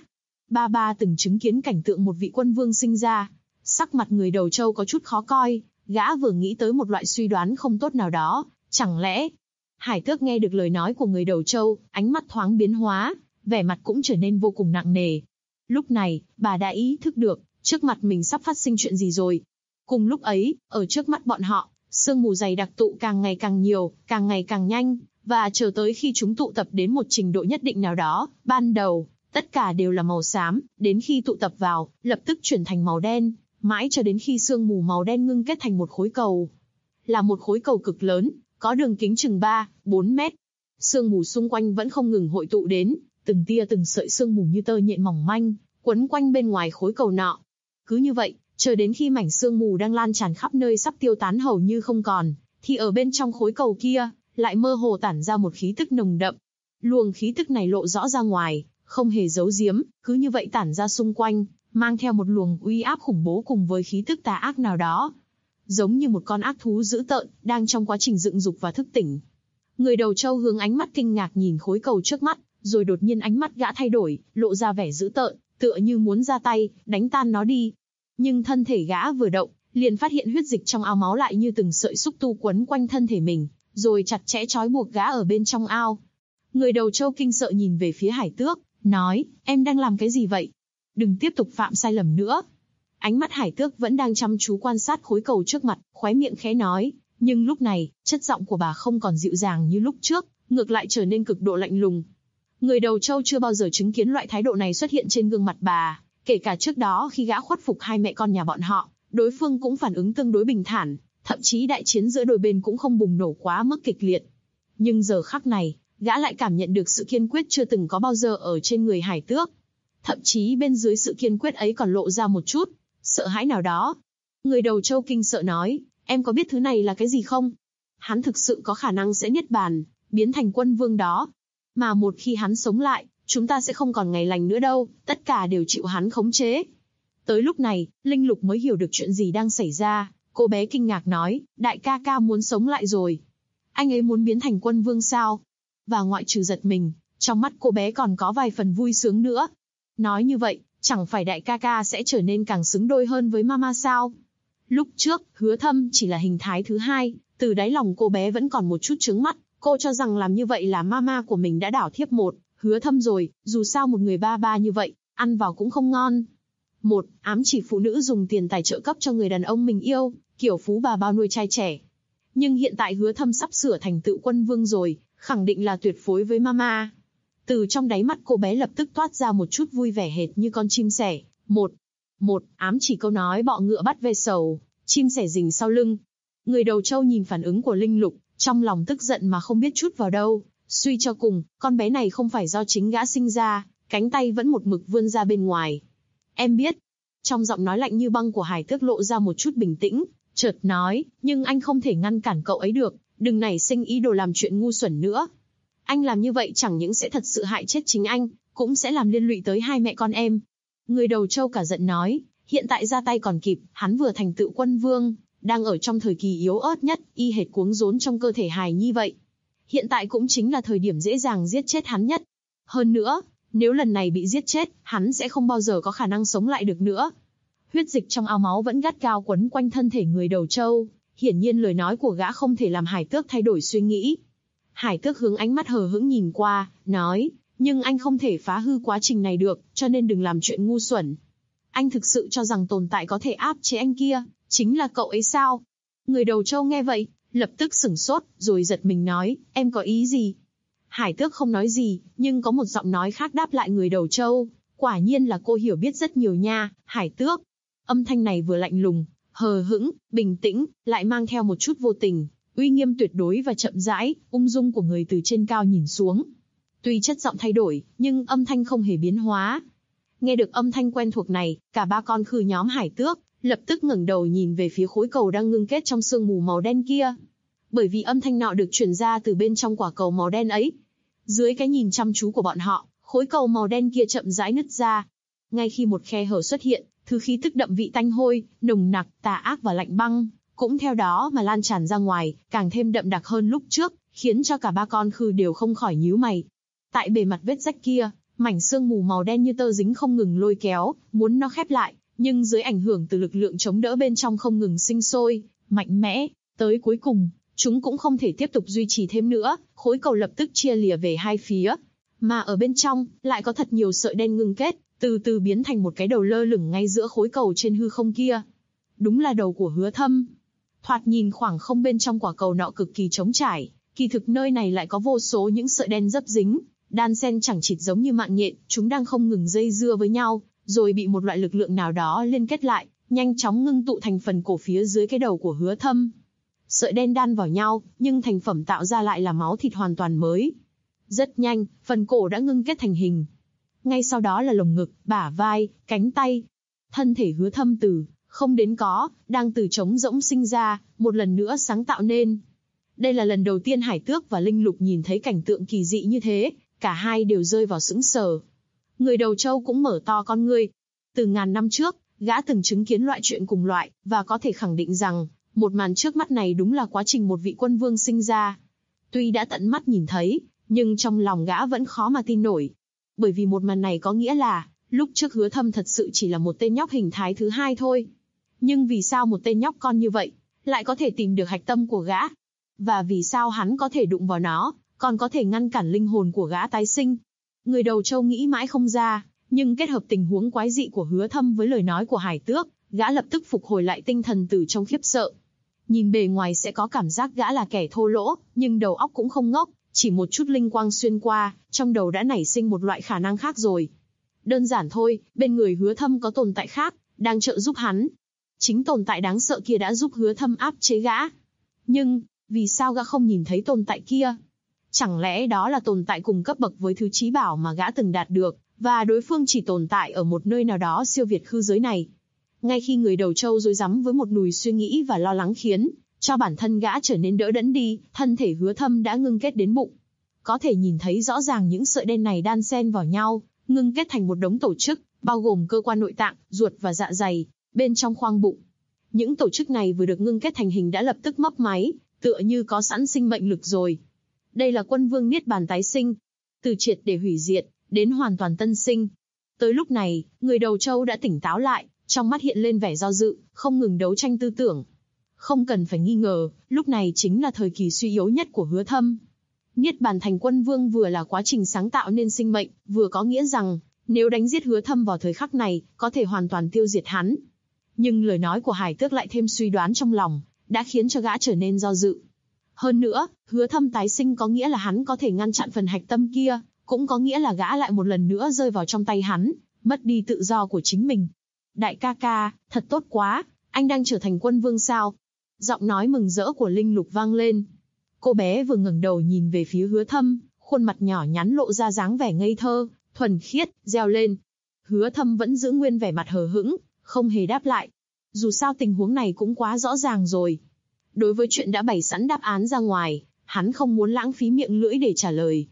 Ba từng chứng kiến cảnh tượng một vị quân vương sinh ra. Sắc mặt người đầu trâu có chút khó coi, gã vừa nghĩ tới một loại suy đoán không tốt nào đó, chẳng lẽ... Hải Tước nghe được lời nói của người đầu trâu, ánh mắt thoáng biến hóa, vẻ mặt cũng trở nên vô cùng nặng nề. Lúc này, bà đã ý thức được, trước mặt mình sắp phát sinh chuyện gì rồi. Cùng lúc ấy, ở trước mắt bọn họ, sương mù dày đặc tụ càng ngày càng nhiều, càng ngày càng nhanh, và chờ tới khi chúng tụ tập đến một trình độ nhất định nào đó, ban đầu, tất cả đều là màu xám, đến khi tụ tập vào, lập tức chuyển thành màu đen, mãi cho đến khi sương mù màu đen ngưng kết thành một khối cầu. Là một khối cầu cực lớn, có đường kính chừng 3-4 mét. Sương mù xung quanh vẫn không ngừng hội tụ đến, từng tia từng sợi sương mù như tơ nhện mỏng manh, quấn quanh bên ngoài khối cầu nọ. Cứ như vậy, chờ đến khi mảnh sương mù đang lan tràn khắp nơi sắp tiêu tán hầu như không còn, thì ở bên trong khối cầu kia, lại mơ hồ tản ra một khí tức nồng đậm. Luồng khí tức này lộ rõ ra ngoài, không hề giấu giếm, cứ như vậy tản ra xung quanh, mang theo một luồng uy áp khủng bố cùng với khí tức tà ác nào đó. Giống như một con ác thú dữ tợn, đang trong quá trình dựng dục và thức tỉnh. Người đầu trâu hướng ánh mắt kinh ngạc nhìn khối cầu trước mắt, rồi đột nhiên ánh mắt gã thay đổi, lộ ra vẻ dữ tợn, tựa như muốn ra tay, đánh tan nó đi. Nhưng thân thể gã vừa động, liền phát hiện huyết dịch trong ao máu lại như từng sợi xúc tu quấn quanh thân thể mình, rồi chặt chẽ trói buộc gã ở bên trong ao. Người đầu trâu kinh sợ nhìn về phía Hải Tước, nói, em đang làm cái gì vậy? Đừng tiếp tục phạm sai lầm nữa. Ánh mắt Hải Tước vẫn đang chăm chú quan sát khối cầu trước mặt, khóe miệng khẽ nói, nhưng lúc này, chất giọng của bà không còn dịu dàng như lúc trước, ngược lại trở nên cực độ lạnh lùng. Người đầu trâu chưa bao giờ chứng kiến loại thái độ này xuất hiện trên gương mặt bà, kể cả trước đó khi gã khuất phục hai mẹ con nhà bọn họ, đối phương cũng phản ứng tương đối bình thản, thậm chí đại chiến giữa đôi bên cũng không bùng nổ quá mức kịch liệt. Nhưng giờ khắc này, gã lại cảm nhận được sự kiên quyết chưa từng có bao giờ ở trên người Hải Tước. Thậm chí bên dưới sự kiên quyết ấy còn lộ ra một chút sợ hãi nào đó. Người đầu trâu kinh sợ nói, em có biết thứ này là cái gì không? Hắn thực sự có khả năng sẽ niết bàn, biến thành quân vương đó. Mà một khi hắn sống lại, chúng ta sẽ không còn ngày lành nữa đâu, tất cả đều chịu hắn khống chế. Tới lúc này, Linh Lục mới hiểu được chuyện gì đang xảy ra. Cô bé kinh ngạc nói, đại ca ca muốn sống lại rồi. Anh ấy muốn biến thành quân vương sao? Và ngoại trừ giật mình, trong mắt cô bé còn có vài phần vui sướng nữa. Nói như vậy, chẳng phải đại ca ca sẽ trở nên càng xứng đôi hơn với mama sao? Lúc trước, Hứa Thâm chỉ là hình thái thứ hai, từ đáy lòng cô bé vẫn còn một chút chướng mắt, cô cho rằng làm như vậy là mama của mình đã đảo thiếp một, Hứa Thâm rồi, dù sao một người ba như vậy, ăn vào cũng không ngon. Một, ám chỉ phụ nữ dùng tiền tài trợ cấp cho người đàn ông mình yêu, kiểu phú bà bao nuôi trai trẻ. Nhưng hiện tại Hứa Thâm sắp sửa thành tựu quân vương rồi, khẳng định là tuyệt phối với mama. Từ trong đáy mắt cô bé lập tức toát ra một chút vui vẻ hệt như con chim sẻ. Một, ám chỉ câu nói bọ ngựa bắt ve sầu, chim sẻ rình sau lưng. Người đầu trâu nhìn phản ứng của Linh Lục, trong lòng tức giận mà không biết chút vào đâu. Suy cho cùng, con bé này không phải do chính gã sinh ra, cánh tay vẫn một mực vươn ra bên ngoài. Em biết. Trong giọng nói lạnh như băng của Hải Tước lộ ra một chút bình tĩnh, chợt nói, nhưng anh không thể ngăn cản cậu ấy được, đừng nảy sinh ý đồ làm chuyện ngu xuẩn nữa. Anh làm như vậy chẳng những sẽ thật sự hại chết chính anh, cũng sẽ làm liên lụy tới hai mẹ con em. Người đầu trâu cả giận nói, hiện tại ra tay còn kịp, hắn vừa thành tựu quân vương, đang ở trong thời kỳ yếu ớt nhất, y hệt cuống rốn trong cơ thể hài nhi vậy. Hiện tại cũng chính là thời điểm dễ dàng giết chết hắn nhất. Hơn nữa, nếu lần này bị giết chết, hắn sẽ không bao giờ có khả năng sống lại được nữa. Huyết dịch trong ao máu vẫn gắt gao quấn quanh thân thể người đầu trâu, hiển nhiên lời nói của gã không thể làm Hải Tước thay đổi suy nghĩ. Hải Tước hướng ánh mắt hờ hững nhìn qua, nói, nhưng anh không thể phá hư quá trình này được, cho nên đừng làm chuyện ngu xuẩn. Anh thực sự cho rằng tồn tại có thể áp chế anh kia, chính là cậu ấy sao? Người đầu trâu nghe vậy, lập tức sửng sốt, rồi giật mình nói, em có ý gì? Hải Tước không nói gì, nhưng có một giọng nói khác đáp lại người đầu trâu, quả nhiên là cô hiểu biết rất nhiều nha, Hải Tước. Âm thanh này vừa lạnh lùng, hờ hững, bình tĩnh, lại mang theo một chút vô tình, uy nghiêm tuyệt đối và chậm rãi, ung dung của người từ trên cao nhìn xuống. Tuy chất giọng thay đổi, nhưng âm thanh không hề biến hóa. Nghe được âm thanh quen thuộc này, cả ba con khư nhóm Hải Tước lập tức ngẩng đầu nhìn về phía khối cầu đang ngưng kết trong sương mù màu đen kia. Bởi vì âm thanh nọ được truyền ra từ bên trong quả cầu màu đen ấy. Dưới cái nhìn chăm chú của bọn họ, khối cầu màu đen kia chậm rãi nứt ra. Ngay khi một khe hở xuất hiện, thứ khí tức đậm vị tanh hôi, nồng nặc, tà ác và lạnh băng cũng theo đó mà lan tràn ra ngoài, càng thêm đậm đặc hơn lúc trước, khiến cho cả ba con khư đều không khỏi nhíu mày. Tại bề mặt vết rách kia, mảnh sương mù màu đen như tơ dính không ngừng lôi kéo, muốn nó khép lại, nhưng dưới ảnh hưởng từ lực lượng chống đỡ bên trong không ngừng sinh sôi, mạnh mẽ, tới cuối cùng, chúng cũng không thể tiếp tục duy trì thêm nữa, khối cầu lập tức chia lìa về hai phía. Mà ở bên trong, lại có thật nhiều sợi đen ngưng kết, từ từ biến thành một cái đầu lơ lửng ngay giữa khối cầu trên hư không kia. Đúng là đầu của Hứa Thâm. Thoạt nhìn khoảng không bên trong quả cầu nọ cực kỳ trống trải, kỳ thực nơi này lại có vô số những sợi đen dấp dính, đan xen chẳng chịt giống như mạng nhện, chúng đang không ngừng dây dưa với nhau, rồi bị một loại lực lượng nào đó liên kết lại, nhanh chóng ngưng tụ thành phần cổ phía dưới cái đầu của Hứa Thâm. Sợi đen đan vào nhau, nhưng thành phẩm tạo ra lại là máu thịt hoàn toàn mới. Rất nhanh, phần cổ đã ngưng kết thành hình. Ngay sau đó là lồng ngực, bả vai, cánh tay. Thân thể Hứa Thâm từ không đến có, đang từ trống rỗng sinh ra, một lần nữa sáng tạo nên. Đây là lần đầu tiên Hải Tước và Linh Lục nhìn thấy cảnh tượng kỳ dị như thế, cả hai đều rơi vào sững sờ. Người đầu trâu cũng mở to con ngươi. Từ ngàn năm trước, gã từng chứng kiến loại chuyện cùng loại, và có thể khẳng định rằng, một màn trước mắt này đúng là quá trình một vị quân vương sinh ra. Tuy đã tận mắt nhìn thấy, nhưng trong lòng gã vẫn khó mà tin nổi. Bởi vì một màn này có nghĩa là, lúc trước Hứa Thâm thật sự chỉ là một tên nhóc hình thái thứ hai thôi. Nhưng vì sao một tên nhóc con như vậy, lại có thể tìm được hạch tâm của gã? Và vì sao hắn có thể đụng vào nó, còn có thể ngăn cản linh hồn của gã tái sinh? Người đầu trâu nghĩ mãi không ra, nhưng kết hợp tình huống quái dị của Hứa Thâm với lời nói của Hải Tước, gã lập tức phục hồi lại tinh thần từ trong khiếp sợ. Nhìn bề ngoài sẽ có cảm giác gã là kẻ thô lỗ, nhưng đầu óc cũng không ngốc, chỉ một chút linh quang xuyên qua, trong đầu đã nảy sinh một loại khả năng khác rồi. Đơn giản thôi, bên người Hứa Thâm có tồn tại khác, đang trợ giúp hắn. Chính tồn tại đáng sợ kia đã giúp Hứa Thâm áp chế gã. Nhưng, vì sao gã không nhìn thấy tồn tại kia? Chẳng lẽ đó là tồn tại cùng cấp bậc với thứ trí bảo mà gã từng đạt được, và đối phương chỉ tồn tại ở một nơi nào đó siêu việt khư giới này? Ngay khi người đầu trâu rối rắm với một nùi suy nghĩ và lo lắng khiến cho bản thân gã trở nên đỡ đẫn đi, thân thể Hứa Thâm đã ngưng kết đến bụng. Có thể nhìn thấy rõ ràng những sợi đen này đan xen vào nhau, ngưng kết thành một đống tổ chức, bao gồm cơ quan nội tạng, ruột và dạ dày, bên trong khoang bụng. Những tổ chức này vừa được ngưng kết thành hình đã lập tức mấp máy, tựa như có sẵn sinh mệnh lực rồi. Đây là quân vương niết bàn tái sinh, từ triệt để hủy diệt, đến hoàn toàn tân sinh. Tới lúc này, người đầu trâu đã tỉnh táo lại, trong mắt hiện lên vẻ do dự, không ngừng đấu tranh tư tưởng. Không cần phải nghi ngờ, lúc này chính là thời kỳ suy yếu nhất của Hứa Thâm. Niết bàn thành quân vương vừa là quá trình sáng tạo nên sinh mệnh, vừa có nghĩa rằng, nếu đánh giết Hứa Thâm vào thời khắc này, có thể hoàn toàn tiêu diệt hắn. Nhưng lời nói của Hải Tước lại thêm suy đoán trong lòng, đã khiến cho gã trở nên do dự. Hơn nữa, Hứa Thâm tái sinh có nghĩa là hắn có thể ngăn chặn phần hạch tâm kia, cũng có nghĩa là gã lại một lần nữa rơi vào trong tay hắn, mất đi tự do của chính mình. Đại ca ca, thật tốt quá, anh đang trở thành quân vương sao? Giọng nói mừng rỡ của Linh Lục vang lên. Cô bé vừa ngẩng đầu nhìn về phía Hứa Thâm, khuôn mặt nhỏ nhắn lộ ra dáng vẻ ngây thơ, thuần khiết, reo lên. Hứa Thâm vẫn giữ nguyên vẻ mặt hờ hững, không hề đáp lại. Dù sao tình huống này cũng quá rõ ràng rồi. Đối với chuyện đã bày sẵn đáp án ra ngoài, hắn không muốn lãng phí miệng lưỡi để trả lời.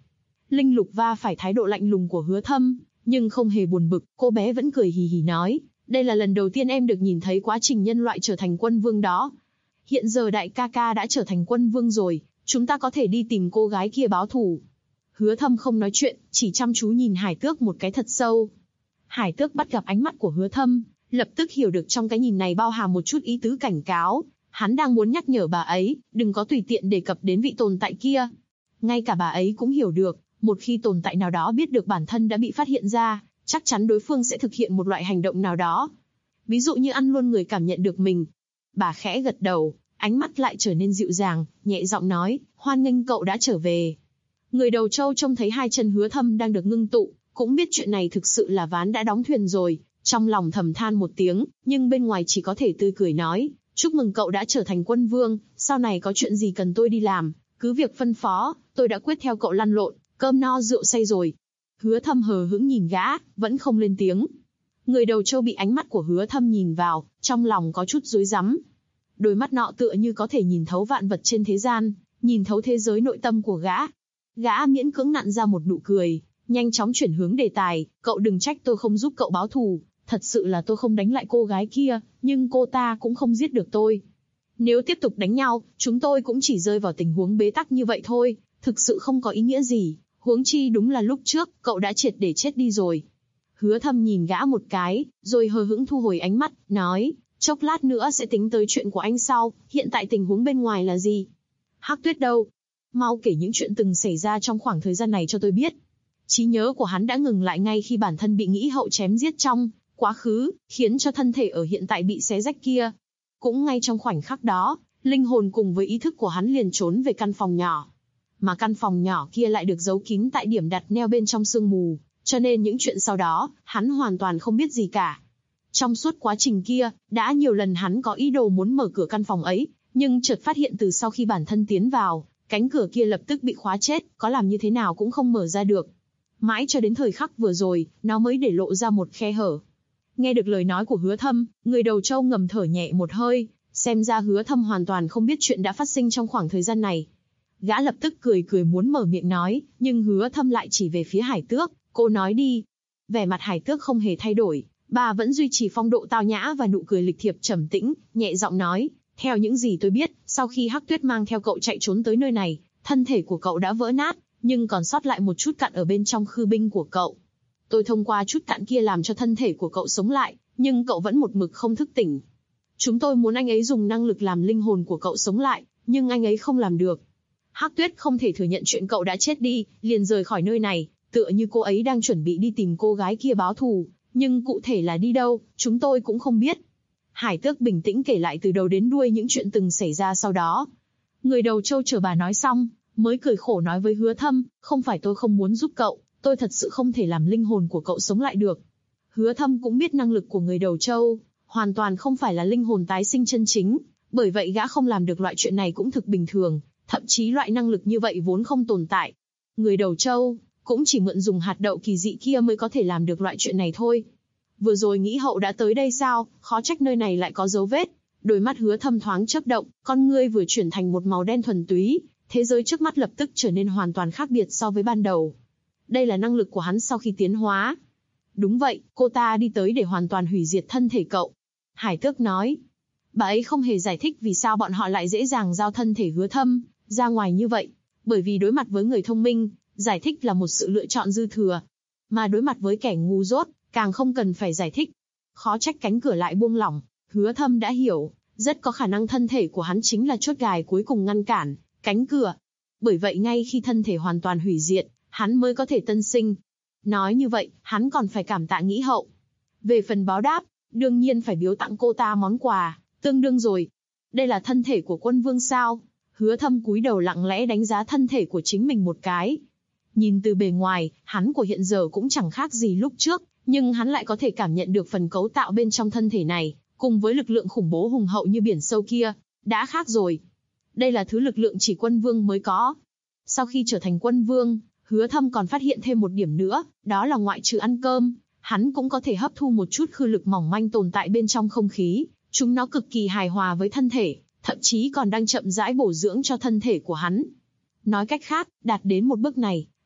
Linh Lục va phải thái độ lạnh lùng của Hứa Thâm, nhưng không hề buồn bực, cô bé vẫn cười hì hì nói, đây là lần đầu tiên em được nhìn thấy quá trình nhân loại trở thành quân vương đó. Hiện giờ đại ca ca đã trở thành quân vương rồi, chúng ta có thể đi tìm cô gái kia báo thù. Hứa Thâm không nói chuyện, chỉ chăm chú nhìn Hải Tước một cái thật sâu. Hải Tước bắt gặp ánh mắt của Hứa Thâm, lập tức hiểu được trong cái nhìn này bao hàm một chút ý tứ cảnh cáo. Hắn đang muốn nhắc nhở bà ấy, đừng có tùy tiện đề cập đến vị tồn tại kia. Ngay cả bà ấy cũng hiểu được, một khi tồn tại nào đó biết được bản thân đã bị phát hiện ra, chắc chắn đối phương sẽ thực hiện một loại hành động nào đó. Ví dụ như ăn luôn người cảm nhận được mình. Bà khẽ gật đầu, ánh mắt lại trở nên dịu dàng, nhẹ giọng nói, hoan nghênh cậu đã trở về. Người đầu trâu trông thấy hai chân Hứa Thâm đang được ngưng tụ, cũng biết chuyện này thực sự là ván đã đóng thuyền rồi, trong lòng thầm than một tiếng, nhưng bên ngoài chỉ có thể tươi cười nói, chúc mừng cậu đã trở thành quân vương, sau này có chuyện gì cần tôi đi làm, cứ việc phân phó, tôi đã quyết theo cậu lăn lộn, cơm no rượu say rồi. Hứa Thâm hờ hững nhìn gã, vẫn không lên tiếng. Người đầu trâu bị ánh mắt của Hứa Thâm nhìn vào, trong lòng có chút rối rắm. Đôi mắt nọ tựa như có thể nhìn thấu vạn vật trên thế gian, nhìn thấu thế giới nội tâm của gã. Gã miễn cưỡng nặn ra một nụ cười, nhanh chóng chuyển hướng đề tài, cậu đừng trách tôi không giúp cậu báo thù, thật sự là tôi không đánh lại cô gái kia, nhưng cô ta cũng không giết được tôi. Nếu tiếp tục đánh nhau, chúng tôi cũng chỉ rơi vào tình huống bế tắc như vậy thôi, thực sự không có ý nghĩa gì, huống chi đúng là lúc trước, cậu đã triệt để chết đi rồi. Hứa Thâm nhìn gã một cái, rồi hờ hững thu hồi ánh mắt, nói, chốc lát nữa sẽ tính tới chuyện của anh sau, hiện tại tình huống bên ngoài là gì? Hắc Tuyết đâu? Mau kể những chuyện từng xảy ra trong khoảng thời gian này cho tôi biết. Trí nhớ của hắn đã ngừng lại ngay khi bản thân bị nghĩ hậu chém giết trong quá khứ, khiến cho thân thể ở hiện tại bị xé rách kia. Cũng ngay trong khoảnh khắc đó, linh hồn cùng với ý thức của hắn liền trốn về căn phòng nhỏ. Mà căn phòng nhỏ kia lại được giấu kín tại điểm đặt neo bên trong sương mù, cho nên những chuyện sau đó, hắn hoàn toàn không biết gì cả. Trong suốt quá trình kia, đã nhiều lần hắn có ý đồ muốn mở cửa căn phòng ấy, nhưng chợt phát hiện từ sau khi bản thân tiến vào, cánh cửa kia lập tức bị khóa chết, có làm như thế nào cũng không mở ra được. Mãi cho đến thời khắc vừa rồi, nó mới để lộ ra một khe hở. Nghe được lời nói của Hứa Thâm, người đầu trâu ngầm thở nhẹ một hơi, xem ra Hứa Thâm hoàn toàn không biết chuyện đã phát sinh trong khoảng thời gian này. Gã lập tức cười cười muốn mở miệng nói, nhưng Hứa Thâm lại chỉ về phía Hải Tước, cô nói đi. Vẻ mặt Hải Tước không hề thay đổi, bà vẫn duy trì phong độ tao nhã và nụ cười lịch thiệp trầm tĩnh, nhẹ giọng nói, theo những gì tôi biết, sau khi Hắc Tuyết mang theo cậu chạy trốn tới nơi này, thân thể của cậu đã vỡ nát, nhưng còn sót lại một chút cặn ở bên trong khư binh của cậu. Tôi thông qua chút cặn kia làm cho thân thể của cậu sống lại, nhưng cậu vẫn một mực không thức tỉnh. Chúng tôi muốn anh ấy dùng năng lực làm linh hồn của cậu sống lại, nhưng anh ấy không làm được. Hắc Tuyết không thể thừa nhận chuyện cậu đã chết đi, liền rời khỏi nơi này, tựa như cô ấy đang chuẩn bị đi tìm cô gái kia báo thù, nhưng cụ thể là đi đâu, chúng tôi cũng không biết. Hải Tước bình tĩnh kể lại từ đầu đến đuôi những chuyện từng xảy ra sau đó. Người đầu trâu chờ bà nói xong, mới cười khổ nói với Hứa Thâm, không phải tôi không muốn giúp cậu, tôi thật sự không thể làm linh hồn của cậu sống lại được. Hứa Thâm cũng biết năng lực của người đầu trâu, hoàn toàn không phải là linh hồn tái sinh chân chính, bởi vậy gã không làm được loại chuyện này cũng thực bình thường, thậm chí loại năng lực như vậy vốn không tồn tại. Người đầu trâu cũng chỉ mượn dùng hạt đậu kỳ dị kia mới có thể làm được loại chuyện này thôi. Vừa rồi nghĩ hậu đã tới đây sao, khó trách nơi này lại có dấu vết. Đôi mắt Hứa Thâm thoáng chớp động, con ngươi vừa chuyển thành một màu đen thuần túy, thế giới trước mắt lập tức trở nên hoàn toàn khác biệt so với ban đầu. Đây là năng lực của hắn sau khi tiến hóa. Đúng vậy, cô ta đi tới để hoàn toàn hủy diệt thân thể cậu. Hải Tước nói. Bà ấy không hề giải thích vì sao bọn họ lại dễ dàng giao thân thể Hứa Thâm ra ngoài như vậy. Bởi vì đối mặt với người thông minh, giải thích là một sự lựa chọn dư thừa. Mà đối mặt với kẻ ngu dốt, càng không cần phải giải thích. Khó trách cánh cửa lại buông lỏng, Hứa Thâm đã hiểu, rất có khả năng thân thể của hắn chính là chốt gài cuối cùng ngăn cản cánh cửa. Bởi vậy ngay khi thân thể hoàn toàn hủy diệt, hắn mới có thể tân sinh. Nói như vậy, hắn còn phải cảm tạ Nghĩ Hậu. Về phần báo đáp, đương nhiên phải biếu tặng cô ta món quà, tương đương rồi. Đây là thân thể của quân vương sao? Hứa Thâm cúi đầu lặng lẽ đánh giá thân thể của chính mình một cái. Nhìn từ bề ngoài, hắn của hiện giờ cũng chẳng khác gì lúc trước, nhưng hắn lại có thể cảm nhận được phần cấu tạo bên trong thân thể này, cùng với lực lượng khủng bố hùng hậu như biển sâu kia, đã khác rồi. Đây là thứ lực lượng chỉ quân vương mới có. Sau khi trở thành quân vương, Hứa Thâm còn phát hiện thêm một điểm nữa, đó là ngoại trừ ăn cơm, hắn cũng có thể hấp thu một chút khư lực mỏng manh tồn tại bên trong không khí, chúng nó cực kỳ hài hòa với thân thể, thậm chí còn đang chậm rãi bổ dưỡng cho thân thể của hắn. Nói cách khác, đạt đến một bước này,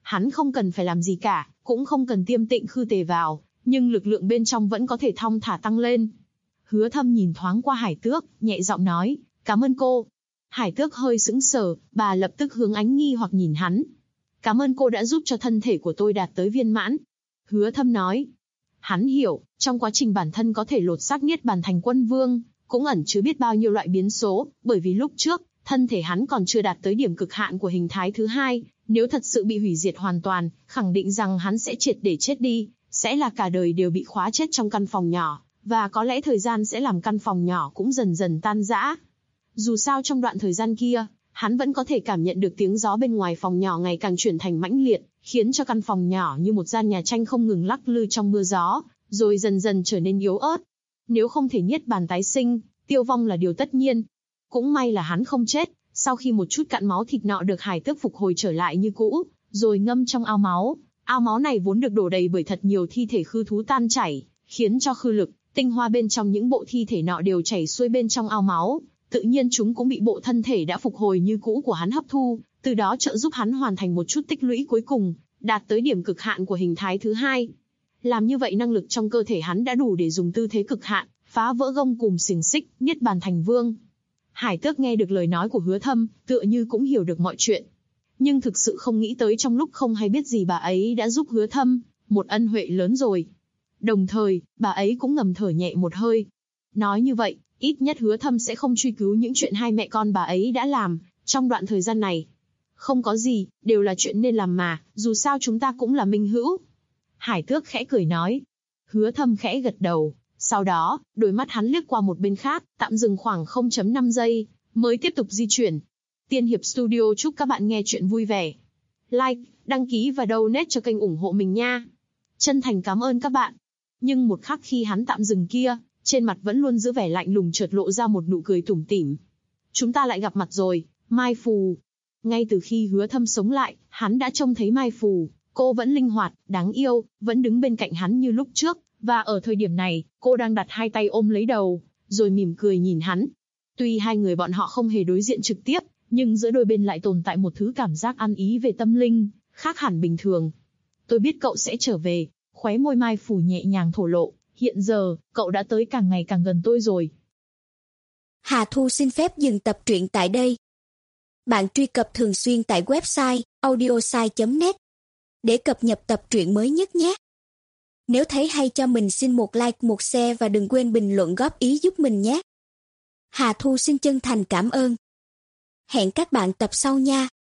Hắn không cần phải làm gì cả, cũng không cần tiêm tịnh khư tề vào, nhưng lực lượng bên trong vẫn có thể thong thả tăng lên. Hứa Thâm nhìn thoáng qua Hải Tước, nhẹ giọng nói, cảm ơn cô. Hải Tước hơi sững sờ, bà lập tức hướng ánh nghi hoặc nhìn hắn. Cảm ơn cô đã giúp cho thân thể của tôi đạt tới viên mãn. Hứa Thâm nói. Hắn hiểu, trong quá trình bản thân có thể lột xác niết bàn thành quân vương, cũng ẩn chứa biết bao nhiêu loại biến số, bởi vì lúc trước, thân thể hắn còn chưa đạt tới điểm cực hạn của hình thái thứ hai, nếu thật sự bị hủy diệt hoàn toàn, khẳng định rằng hắn sẽ triệt để chết đi, sẽ là cả đời đều bị khóa chết trong căn phòng nhỏ, và có lẽ thời gian sẽ làm căn phòng nhỏ cũng dần dần tan rã. Dù sao trong đoạn thời gian kia, hắn vẫn có thể cảm nhận được tiếng gió bên ngoài phòng nhỏ ngày càng chuyển thành mãnh liệt, khiến cho căn phòng nhỏ như một gian nhà tranh không ngừng lắc lư trong mưa gió, rồi dần dần trở nên yếu ớt. Nếu không thể niết bàn tái sinh, tiêu vong là điều tất nhiên. Cũng may là hắn không chết, sau khi một chút cạn máu thịt nọ được Hải Tước phục hồi trở lại như cũ, rồi ngâm trong ao máu. Ao máu này vốn được đổ đầy bởi thật nhiều thi thể khư thú tan chảy, khiến cho khư lực, tinh hoa bên trong những bộ thi thể nọ đều chảy xuôi bên trong ao máu. Tự nhiên chúng cũng bị bộ thân thể đã phục hồi như cũ của hắn hấp thu, từ đó trợ giúp hắn hoàn thành một chút tích lũy cuối cùng, đạt tới điểm cực hạn của hình thái thứ hai. Làm như vậy năng lực trong cơ thể hắn đã đủ để dùng tư thế cực hạn, phá vỡ gông cùm xiềng xích, niết bàn thành vương. Hải Tước nghe được lời nói của Hứa Thâm, tựa như cũng hiểu được mọi chuyện. Nhưng thực sự không nghĩ tới trong lúc không hay biết gì bà ấy đã giúp Hứa Thâm, một ân huệ lớn rồi. Đồng thời, bà ấy cũng ngầm thở nhẹ một hơi. Nói như vậy, ít nhất Hứa Thâm sẽ không truy cứu những chuyện hai mẹ con bà ấy đã làm, trong đoạn thời gian này. Không có gì, đều là chuyện nên làm mà, dù sao chúng ta cũng là minh hữu. Hải Tước khẽ cười nói. Hứa Thâm khẽ gật đầu, sau đó, đôi mắt hắn liếc qua một bên khác, tạm dừng khoảng 0.5 giây, mới tiếp tục di chuyển. Tiên Hiệp Studio chúc các bạn nghe chuyện vui vẻ. Like, đăng ký và donate cho kênh ủng hộ mình nha. Chân thành cảm ơn các bạn. Nhưng một khắc khi hắn tạm dừng kia, trên mặt vẫn luôn giữ vẻ lạnh lùng chợt lộ ra một nụ cười tủm tỉm. Chúng ta lại gặp mặt rồi, Mai Phù. Ngay từ khi Hứa Thâm sống lại, hắn đã trông thấy Mai Phù. Cô vẫn linh hoạt, đáng yêu, vẫn đứng bên cạnh hắn như lúc trước, và ở thời điểm này, cô đang đặt hai tay ôm lấy đầu, rồi mỉm cười nhìn hắn. Tuy hai người bọn họ không hề đối diện trực tiếp, nhưng giữa đôi bên lại tồn tại một thứ cảm giác ăn ý về tâm linh, khác hẳn bình thường. Tôi biết cậu sẽ trở về, khóe môi Mai Phù nhẹ nhàng thổ lộ, hiện giờ, cậu đã tới càng ngày càng gần tôi rồi. Hà Thu xin phép dừng tập truyện tại đây. Bạn truy cập thường xuyên tại website audiosai.net để cập nhật tập truyện mới nhất nhé. Nếu thấy hay cho mình xin một like, một share và đừng quên bình luận góp ý giúp mình nhé. Hà Thu xin chân thành cảm ơn. Hẹn các bạn tập sau nha.